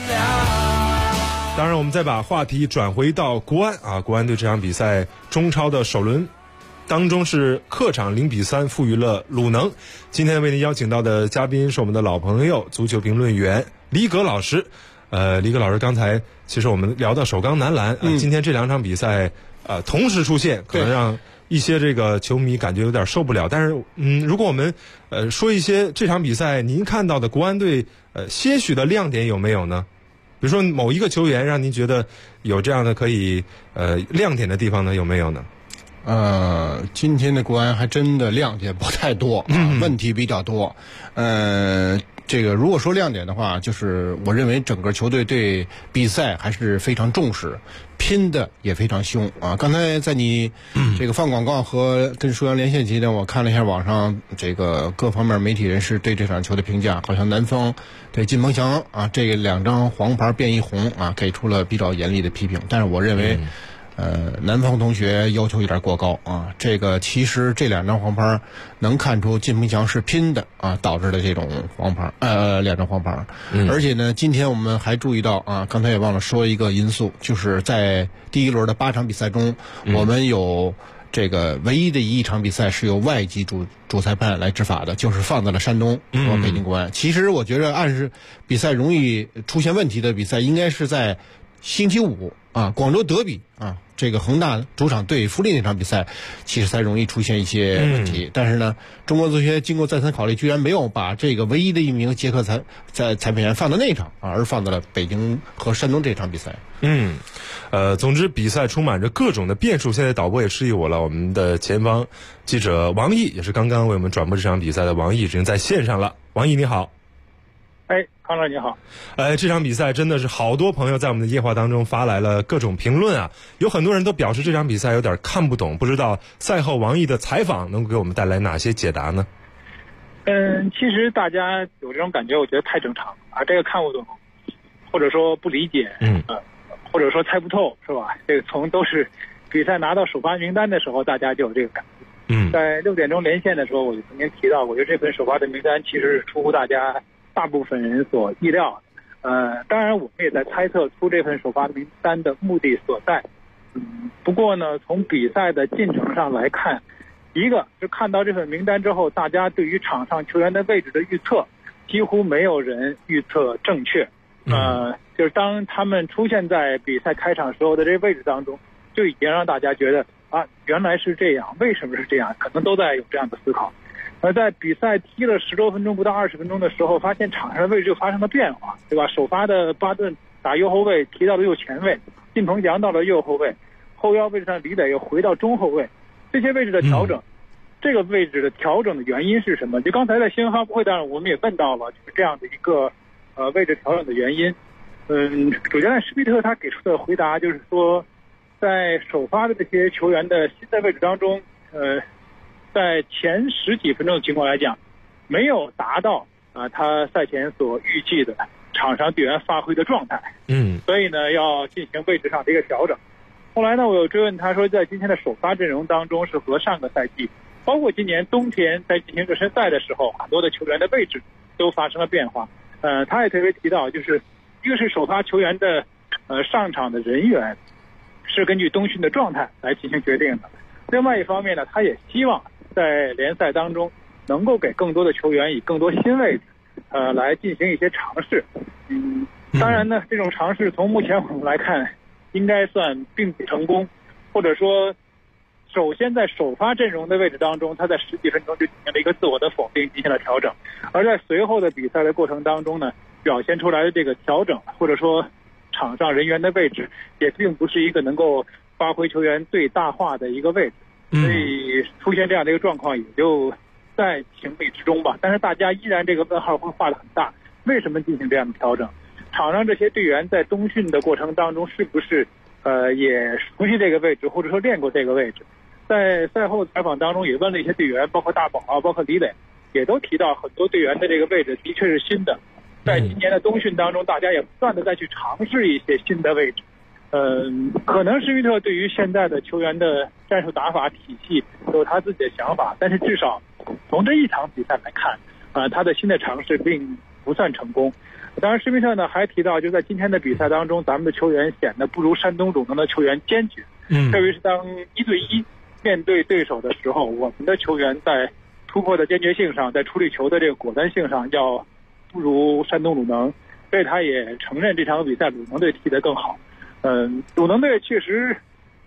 当然我们再把话题转回到国安国安队这场比赛中超的首轮当中是客场0-3负于了鲁能。今天为您邀请到的嘉宾是我们的老朋友足球评论员李葛老师。李葛老师，刚才其实我们聊到首钢男篮今天这2场比赛同时出现，可能让一些这个球迷感觉有点受不了。但是如果我们说一些这场比赛您看到的国安队些许的亮点有没有呢？比如说某一个球员让您觉得有这样的可以亮点的地方呢，有没有呢？ 今天的国安还真的亮点不太多，问题比较多。这个如果说亮点的话，就是我认为整个球队对比赛还是非常重视，拼的也非常凶啊。刚才在你这个放广告和跟舒阳连线期间，我看了一下网上这个各方面媒体人士对这场球的评价，好像南方对靳鹏翔啊这个2张黄牌变一红啊，给出了比较严厉的批评。但是我认为南方同学要求有点过高啊，这个其实这2张黄牌能看出靳鹏翔是拼的啊，导致的这种黄牌2张黄牌。而且呢，今天我们还注意到啊，刚才也忘了说一个因素，就是在第一轮的8场比赛中，我们有这个唯一的一场比赛是由外籍主裁判来执法的，就是放在了山东和北京国安。其实我觉得按是比赛容易出现问题的比赛，应该是在星期五啊，广州德比啊，这个恒大主场对富力那场比赛，其实才容易出现一些问题。但是呢，中国足协经过再三考虑，居然没有把这个唯一的一名捷克裁判员放到那场啊，而放到了北京和山东这场比赛。 总之比赛充满着各种的变数。现在导播也示意我了，我们的前方记者王毅，也是刚刚为我们转播这场比赛的王毅，已经在线上了。王毅你好。 康乐你好。 这场比赛真的是好多朋友在我们的夜话当中发来了各种评论啊，有很多人都表示这场比赛有点看不懂，不知道赛后王毅的采访能够给我们带来哪些解答呢？ 其实大家有这种感觉，我觉得太正常啊，这个看不懂，或者说不理解，或者说猜不透，是吧？这个从都是比赛拿到首发名单的时候，大家就有这个感觉。在6点钟连线的时候，我就曾经提到过，我觉得这份首发的名单其实是出乎大家大部分人所意料的。当然我们也在猜测出这份首发名单的目的所在。不过呢，从比赛的进程上来看，一个是看到这份名单之后，大家对于场上球员的位置的预测，几乎没有人预测正确。就是当他们出现在比赛开场时候的这个位置当中，就已经让大家觉得啊，原来是这样，为什么是这样，可能都在有这样的思考。而在比赛踢了10多分钟不到20分钟的时候，发现场上的位置就发生了变化，对吧？首发的巴顿打右后卫提到了右前卫，靳鹏翔到了右后卫，后腰位置上李磊又回到中后卫，这些位置的调整，这个位置的调整的原因是什么？就刚才在新闻发布会当中我们也问到了，就是这样的一个位置调整的原因。主教练施皮特他给出的回答就是说，在首发的这些球员的新的位置当中，在前10几分钟的情况来讲，没有达到他赛前所预计的场上队员发挥的状态。所以呢，要进行位置上的一个调整。后来呢，我又追问他说，在今天的首发阵容当中是和上个赛季，包括今年冬天在进行热身赛的时候，很多的球员的位置都发生了变化。他也特别提到，就是一个是首发球员的上场的人员是根据冬训的状态来进行决定的。另外一方面呢，他也希望在联赛当中能够给更多的球员以更多新位置来进行一些尝试。当然呢，这种尝试从目前我们来看应该算并不成功，或者说首先在首发阵容的位置当中，他在10几分钟就进行了一个自我的否定，进行了调整。而在随后的比赛的过程当中呢，表现出来的这个调整或者说场上人员的位置也并不是一个能够发挥球员最大化的一个位置，所以出现这样的一个状况也就在情理之中吧。但是大家依然这个问号会画得很大，为什么进行这样的调整？场上这些队员在冬训的过程当中是不是也熟悉这个位置，或者说练过这个位置？在赛后采访当中也问了一些队员，包括大宝包括李磊，也都提到很多队员的这个位置的确是新的。在今年的冬训当中，大家也不断的再去尝试一些新的位置。可能施皮特对于现在的球员的战术打法体系有他自己的想法，但是至少从这一场比赛来看，他的新的尝试并不算成功。当然施皮特呢还提到，就在今天的比赛当中，咱们的球员显得不如山东鲁能的球员坚决，特别是当1对1面对对手的时候，我们的球员在突破的坚决性上，在处理球的这个果断性上要不如山东鲁能，所以他也承认这场比赛鲁能队踢得更好。鲁能队确实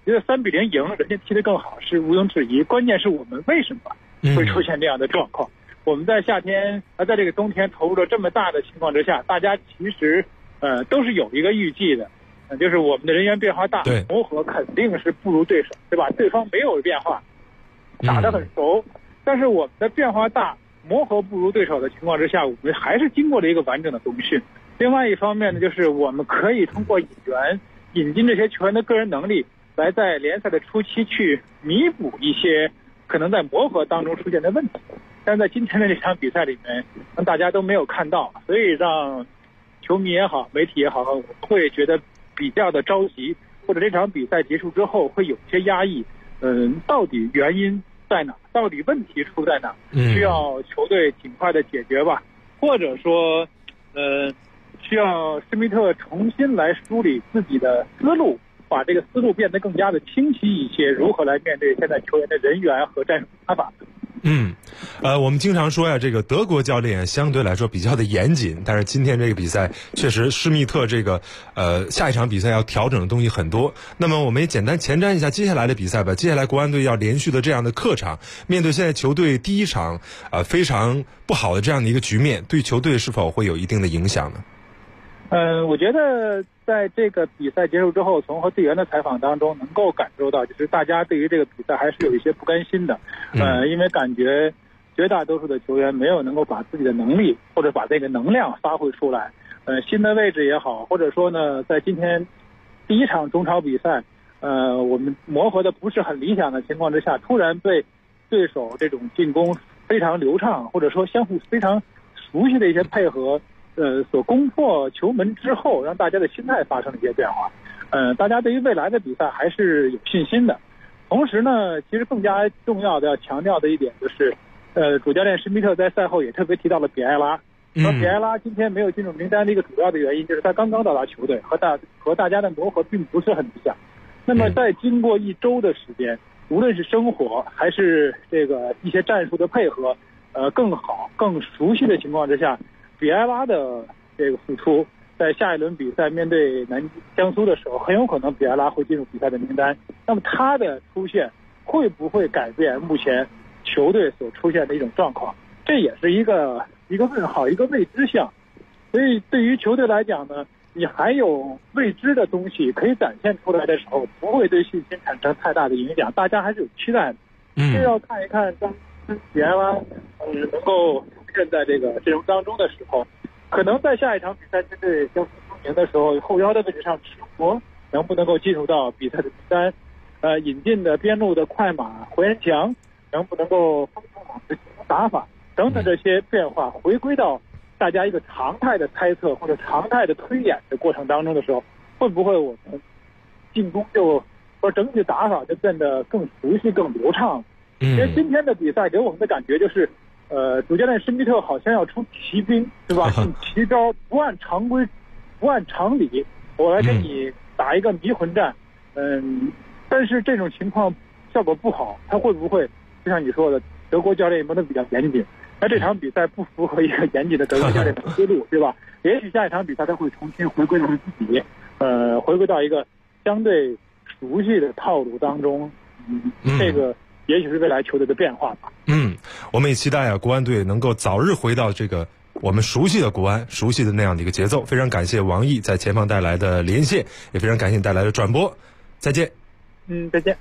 觉得3-0赢，人家踢得更好是毋庸置疑。关键是我们为什么会出现这样的状况？我们在夏天在这个冬天投入了这么大的情况之下，大家其实都是有一个预计的，就是我们的人员变化大，磨合肯定是不如对手，对吧？对方没有变化，打得很熟，但是我们的变化大，磨合不如对手的情况之下，我们还是经过了一个完整的冬训。另外一方面呢，就是我们可以通过引进这些球员的个人能力，来在联赛的初期去弥补一些可能在磨合当中出现的问题。但是在今天的这场比赛里面，大家都没有看到，所以让球迷也好，媒体也好，我们会觉得比较的着急，或者这场比赛结束之后会有些压抑。到底原因在哪？到底问题出在哪？需要球队尽快的解决吧，或者说，需要施密特重新来梳理自己的思路，把这个思路变得更加的清晰一些，如何来面对现在球员的人员和战术打法。 我们经常说呀，这个德国教练相对来说比较的严谨，但是今天这个比赛确实施密特这个下一场比赛要调整的东西很多。那么我们也简单前瞻一下接下来的比赛吧。接下来国安队要连续的这样的客场，面对现在球队第一场非常不好的这样的一个局面，对球队是否会有一定的影响呢？ 我觉得在这个比赛结束之后，从和队员的采访当中能够感受到，就是大家对于这个比赛还是有一些不甘心的。因为感觉绝大多数的球员没有能够把自己的能力或者把这个能量发挥出来。新的位置也好，或者说呢，在今天第一场中超比赛，我们磨合的不是很理想的情况之下，突然被对手这种进攻非常流畅，或者说相互非常熟悉的一些配合。所攻破球门之后，让大家的心态发生了一些变化。大家对于未来的比赛还是有信心的。同时呢，其实更加重要的要强调的一点就是，主教练施密特在赛后也特别提到了比埃拉。而比埃拉今天没有进入名单的一个主要的原因，就是他刚刚到达球队，和大家的磨合并不是很理想。那么在经过1周的时间，无论是生活还是这个一些战术的配合，更好、更熟悉的情况之下。比埃拉的这个付出，在下一轮比赛面对江苏的时候，很有可能比埃拉会进入比赛的名单。那么他的出现会不会改变目前球队所出现的一种状况？这也是一个问号，一个未知项。所以对于球队来讲呢，你还有未知的东西可以展现出来的时候，不会对信心产生太大的影响，大家还是有期待的。这要看一看当比埃拉能够现在这个阵容当中的时候，可能在下一场比赛针对江苏苏宁的时候，后腰的位置上迟活能不能够进入到比赛的名单？引进的边路的快马回人墙能不能够丰富我们的打法等等这些变化，回归到大家一个常态的猜测或者常态的推演的过程当中的时候，会不会我们进攻或整体打法就变得更熟悉、更流畅？因为今天的比赛给我们的感觉就是。主教练施密特好像要出奇兵，是吧？用奇招，不按常规，不按常理，我来跟你打一个迷魂战。但是这种情况效果不好，他会不会就像你说的，德国教练不能比较严谨？那这场比赛不符合一个严谨的德国教练的思路，对吧？也许下一场比赛他会重新回归到自己，回归到一个相对熟悉的套路当中。这个。也许是未来球队的变化吧。 我们也期待国安队能够早日回到这个我们熟悉的国安，熟悉的那样的一个节奏。非常感谢王毅在前方带来的连线，也非常感谢你带来的转播。再见。 再见。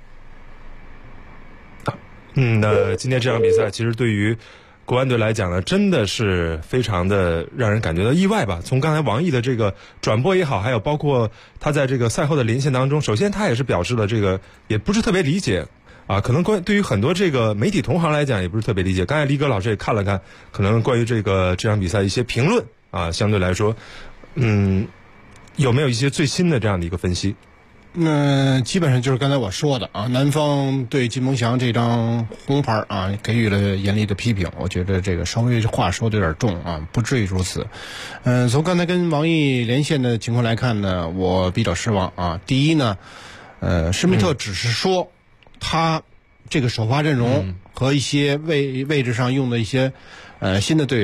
那今天这场比赛其实对于国安队来讲呢，真的是非常的让人感觉到意外吧。从刚才王毅的这个转播也好，还有包括他在这个赛后的连线当中，首先他也是表示了这个也不是特别理解。可能对于很多这个媒体同行来讲也不是特别理解。刚才李哥老师也看了看，可能关于这场比赛一些评论相对来说，有没有一些最新的这样的一个分析？ 基本上就是刚才我说的南方对金梦祥这张红牌给予了严厉的批评。我觉得这个稍微话说的有点重不至于如此。从刚才跟王毅连线的情况来看呢，我比较失望第一呢，施密特只是说。他这个首发阵容和一些位置上用的一些新的队员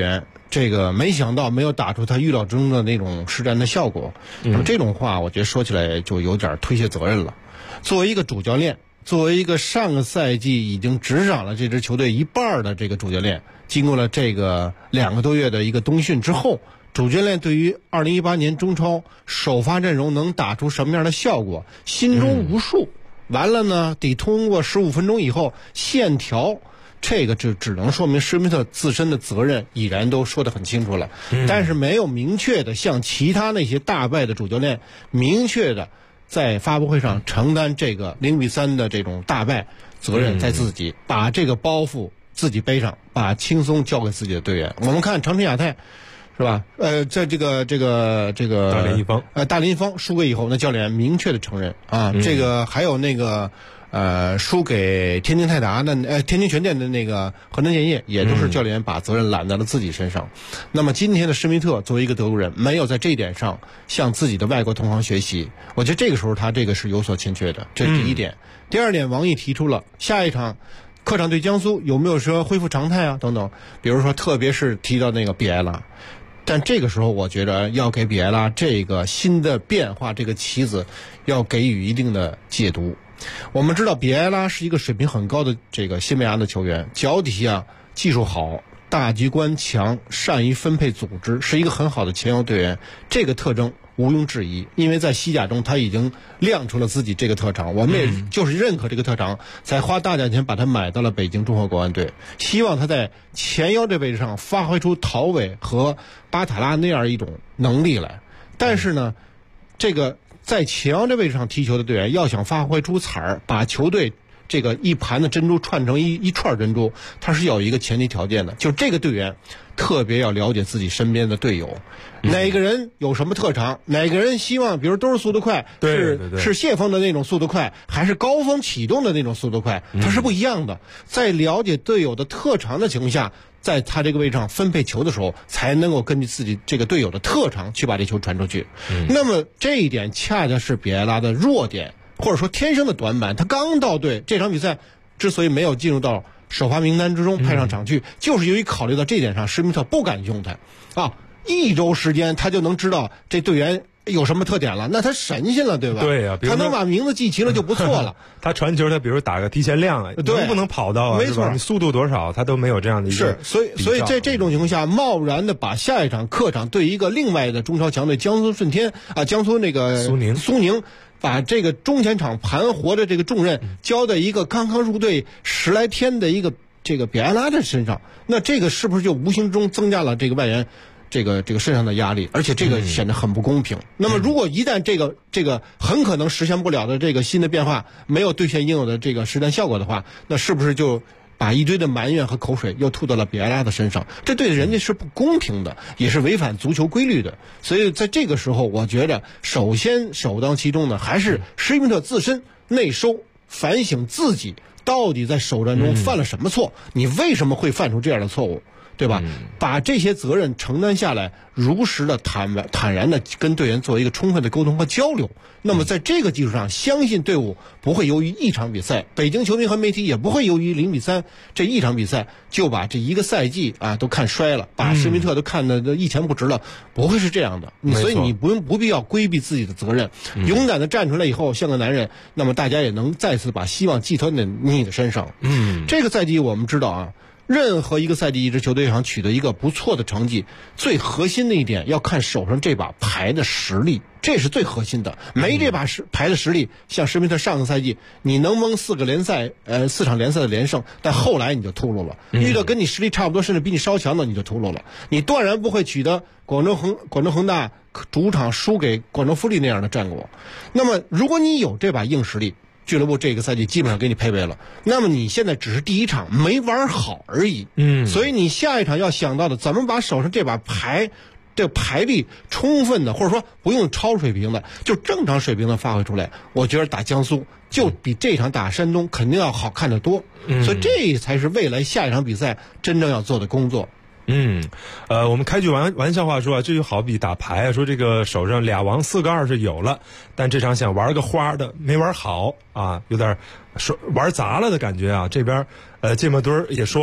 这个没想到没有打出他预料中的那种实战的效果。那么这种话，我觉得说起来就有点推卸责任了。作为一个主教练，作为一个上个赛季已经执掌了这支球队一半的这个主教练，经过了这个2个多月的一个冬训之后，主教练对于2018年中超首发阵容能打出什么样的效果，心中无数。完了呢，得通过15分钟以后线条，这个就只能说明施密特自身的责任已然都说得很清楚了，但是没有明确的像其他那些大败的主教练明确的在发布会上承担这个0-3的这种大败责任，在自己把这个包袱自己背上，把轻松交给自己的队员。我们看长春亚泰是吧？在这个大连一方输给以后，那教练明确的承认啊，这个还有那个输给天津泰达的天津权健的那个河南建业，也都是教练把责任揽在了自己身上。那么今天的施密特作为一个德国人，没有在这一点上向自己的外国同行学习，我觉得这个时候他这个是有所欠缺的，这是第一点。第二点，王毅提出了下一场客场对江苏有没有说恢复常态啊等等，比如说特别是提到那个比埃拉。但这个时候我觉得要给比埃拉这个新的变化这个棋子要给予一定的解读。我们知道比埃拉是一个水平很高的这个西班牙的球员，脚底下技术好，大局观强，善于分配组织，是一个很好的前腰队员，这个特征毋庸置疑。因为在西甲中他已经亮出了自己这个特长，我们也就是认可这个特长，才花大价钱把他买到了北京中赫国安队，希望他在前腰这位置上发挥出陶伟和巴塔拉那样一种能力来。但是呢，这个在前腰这位置上踢球的队员要想发挥出彩儿，把球队这个一盘的珍珠串成一串珍珠，它是有一个前提条件的，就是这个队员特别要了解自己身边的队友，哪个人有什么特长，哪个人希望比如都是速度快，是泄风的那种速度快，还是高峰启动的那种速度快，它是不一样的。在了解队友的特长的情况下，在他这个位置上分配球的时候，才能够根据自己这个队友的特长去把这球传出去。那么这一点恰恰是比埃拉的弱点，或者说天生的短板。他刚到队，这场比赛之所以没有进入到首发名单之中派上场去，就是由于考虑到这点上，施密特不敢用他啊，1周时间他就能知道这队员有什么特点了，那他神仙了，对吧？ 对呀， 他能把名字记齐了就不错了。 他传球，他比如打个提前量啊，能不能跑到啊？ 没错， 你速度多少，他都没有这样的一个。 是，所以在这种情况下，贸然的把下一场客场对一个另外的中超强队江苏舜天啊，江苏那个苏宁。把这个中前场盘活的这个重任交在一个刚刚入队10来天的一个这个比埃拉的身上，那这个是不是就无形中增加了这个外援这个身上的压力，而且这个显得很不公平。那么如果一旦这个很可能实现不了的这个新的变化没有兑现应有的这个实战效果的话，那是不是就把一堆的埋怨和口水又吐到了比埃拉的身上？这对人家是不公平的，也是违反足球规律的。所以在这个时候，我觉得首先首当其冲的还是施密特自身内收，反省自己到底在首战中犯了什么错，你为什么会犯出这样的错误，对吧？把这些责任承担下来，如实的坦然的跟队员做一个充分的沟通和交流。那么在这个基础上，相信队伍不会由于一场比赛，北京球迷和媒体也不会由于0-3这一场比赛就把这一个赛季啊都看衰了，把施密特都看得一钱不值了，不会是这样的。所以你不必要规避自己的责任，勇敢的站出来以后像个男人，那么大家也能再次把希望寄托在你的身上。这个赛季我们知道啊，任何一个赛季一支球队想取得一个不错的成绩，最核心的一点要看手上这把牌的实力，这是最核心的。没这把牌的实力，像施密特上个赛季你能蒙4场联赛的连胜，但后来你就秃噜了，遇到跟你实力差不多甚至比你稍强的你就秃噜了，你断然不会取得广州恒大主场输给广州富力那样的战果。那么如果你有这把硬实力，俱乐部这个赛季基本上给你配备了，那么你现在只是第一场没玩好而已。所以你下一场要想到的怎么把手上这把牌这牌力充分的，或者说不用超水平的，就正常水平的发挥出来，我觉得打江苏就比这场打山东肯定要好看得多。所以这才是未来下一场比赛真正要做的工作。 我们开句玩笑话说啊，这就好比打牌啊，说这个手上2王4个2是有了，但这场想玩个花的没玩好啊，有点玩砸了的感觉啊。这边芥末墩也说了，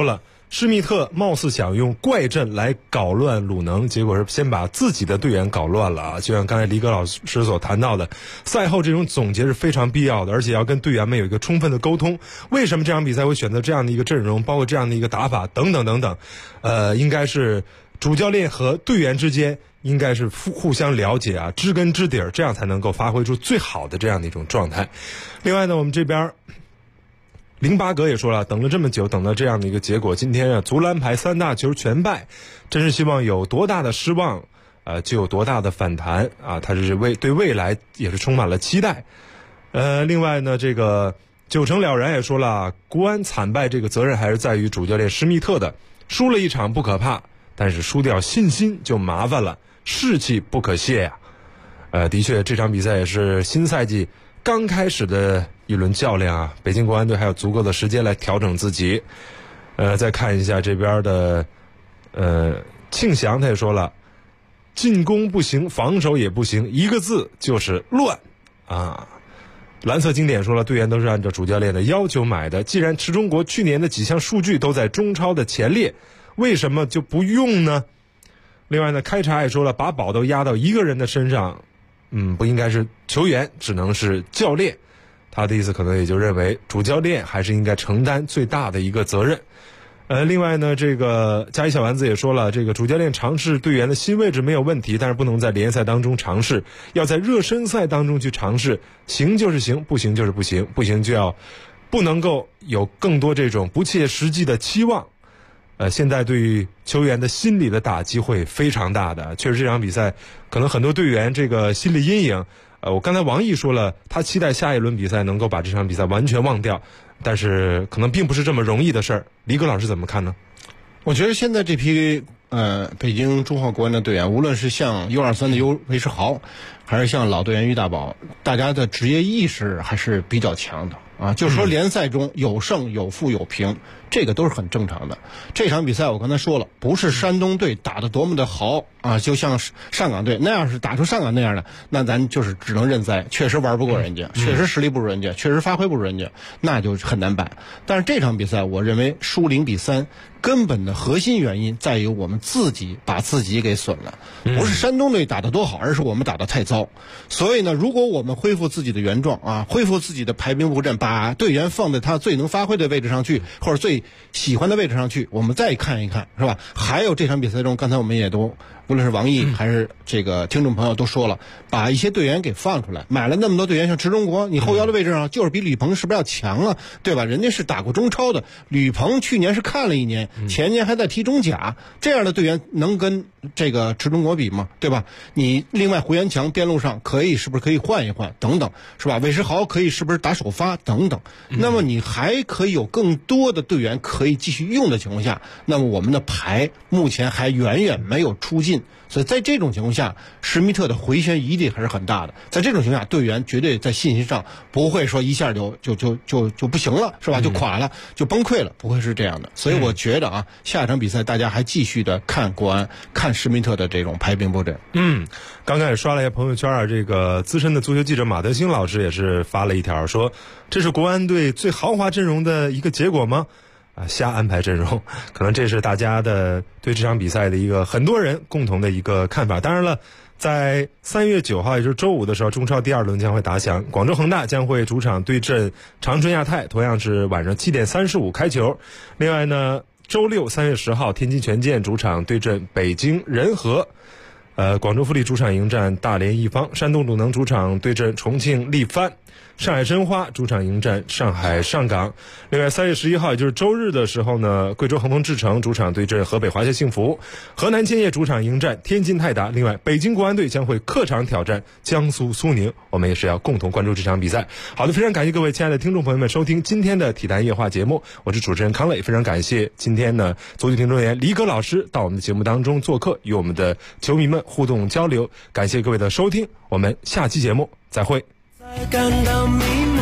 施密特貌似想用怪阵来搞乱鲁能，结果是先把自己的队员搞乱了啊！就像刚才黎格老师所谈到的，赛后这种总结是非常必要的，而且要跟队员们有一个充分的沟通。为什么这场比赛会选择这样的一个阵容，包括这样的一个打法等等等等，应该是主教练和队员之间应该是互相了解啊，知根知底儿，这样才能够发挥出最好的这样的一种状态。另外呢，我们这边林巴格也说了，等了这么久，等到这样的一个结果，今天啊，足篮排3大球全败，真是希望有多大的失望，就有多大的反弹啊！他是对未来也是充满了期待。另外呢，这个9成了然也说了，国安惨败这个责任还是在于主教练施密特的，输了一场不可怕，但是输掉信心就麻烦了，士气不可泄呀。的确，这场比赛也是新赛季刚开始的一轮较量啊，北京国安队还有足够的时间来调整自己。再看一下这边的庆祥，他也说了，进攻不行，防守也不行，一个字就是乱啊。蓝色经典说了，队员都是按照主教练的要求买的，既然池中国去年的几项数据都在中超的前列，为什么就不用呢？另外呢，开茶也说了，把宝都压到一个人的身上，不应该是球员，只能是教练。他的意思可能也就认为主教练还是应该承担最大的一个责任。另外呢，这个加一小丸子也说了，这个主教练尝试队员的新位置没有问题，但是不能在联赛当中尝试，要在热身赛当中去尝试，行就是行，不行就是不行，不行就要不能够有更多这种不切实际的期望。现在对于球员的心理的打击会非常大的，确实这场比赛可能很多队员这个心理阴影。我刚才王毅说了，他期待下一轮比赛能够把这场比赛完全忘掉，但是可能并不是这么容易的事儿。黎哥老师怎么看呢？ 我觉得现在这批北京中华国安的队员，无论是像U23的韦世豪，还是像老队员于大宝，大家的职业意识还是比较强的啊。就是说联赛中有胜有负有平，这个都是很正常的。这场比赛我刚才说了，不是山东队打得多么的好啊，就像上港队那样，是打出上港那样的，那咱就是只能认栽，确实玩不过人家，确实实力不如人家，确实发挥不如人家，那就很难办。但是这场比赛我认为输0-3，根本的核心原因在于我们自己把自己给损了，不是山东队打得多好，而是我们打得太糟。所以呢，如果我们恢复自己的原状啊，恢复自己的排兵布阵，把队员放在他最能发挥的位置上去，或者最喜欢的位置上去，我们再看一看，是吧？还有这场比赛中，刚才我们也都无论是王毅还是这个听众朋友都说了，把一些队员给放出来，买了那么多队员，像池中国，你后腰的位置上就是比吕鹏是不是要强啊？对吧？人家是打过中超的，吕鹏去年是看了1年，前年还在踢中甲，这样的队员能跟这个池中国比吗？对吧？你另外胡元强边路上是不是可以换一换等等，是吧？韦世豪是不是打首发等等？那么你还可以有更多的队员可以继续用的情况下，那么我们的牌目前还远远没有出尽。所以在这种情况下，施密特的回旋余地还是很大的。在这种情况下，队员绝对在信心上不会说一下就不行了，是吧？就垮了，就崩溃了，不会是这样的。所以我觉得啊，下一场比赛大家还继续的看国安，看施密特的这种排兵布阵。 刚才也刷了一下朋友圈啊，这个资深的足球记者马德兴老师也是发了一条说，这是国安队最豪华阵容的一个结果吗？瞎安排阵容，可能这是大家的对这场比赛的一个很多人共同的一个看法。当然了，在3月9号，也就是周五的时候，中超第2轮将会打响，广州恒大将会主场对阵长春亚泰，同样是晚上7点35开球。另外呢，周六3月10号，天津权健主场对阵北京人和。广州富力主场迎战大连一方，山东鲁能主场对阵重庆力帆，上海申花主场迎战上海上港。另外3月11号，也就是周日的时候呢，贵州恒丰智诚主场对阵河北华夏幸福，河南建业主场迎战天津泰达。另外北京国安队将会客场挑战江苏苏宁，我们也是要共同关注这场比赛。好的，非常感谢各位亲爱的听众朋友们收听今天的体坛夜话节目，我是主持人康磊。非常感谢今天呢足球评论员黎格老师到我们的节目当中做客，与我们的球迷们互动交流。感谢各位的收听，我们下期节目再会。 感到迷茫，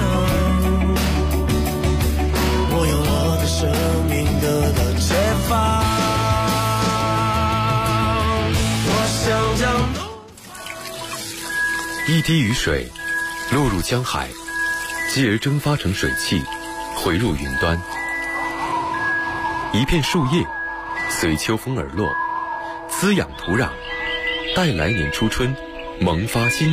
我用我的生命得到解放，我想将一滴雨水落入江海，继而蒸发成水汽，回入云端。 一片树叶随秋风而落，滋养土壤，带来年初春，萌发新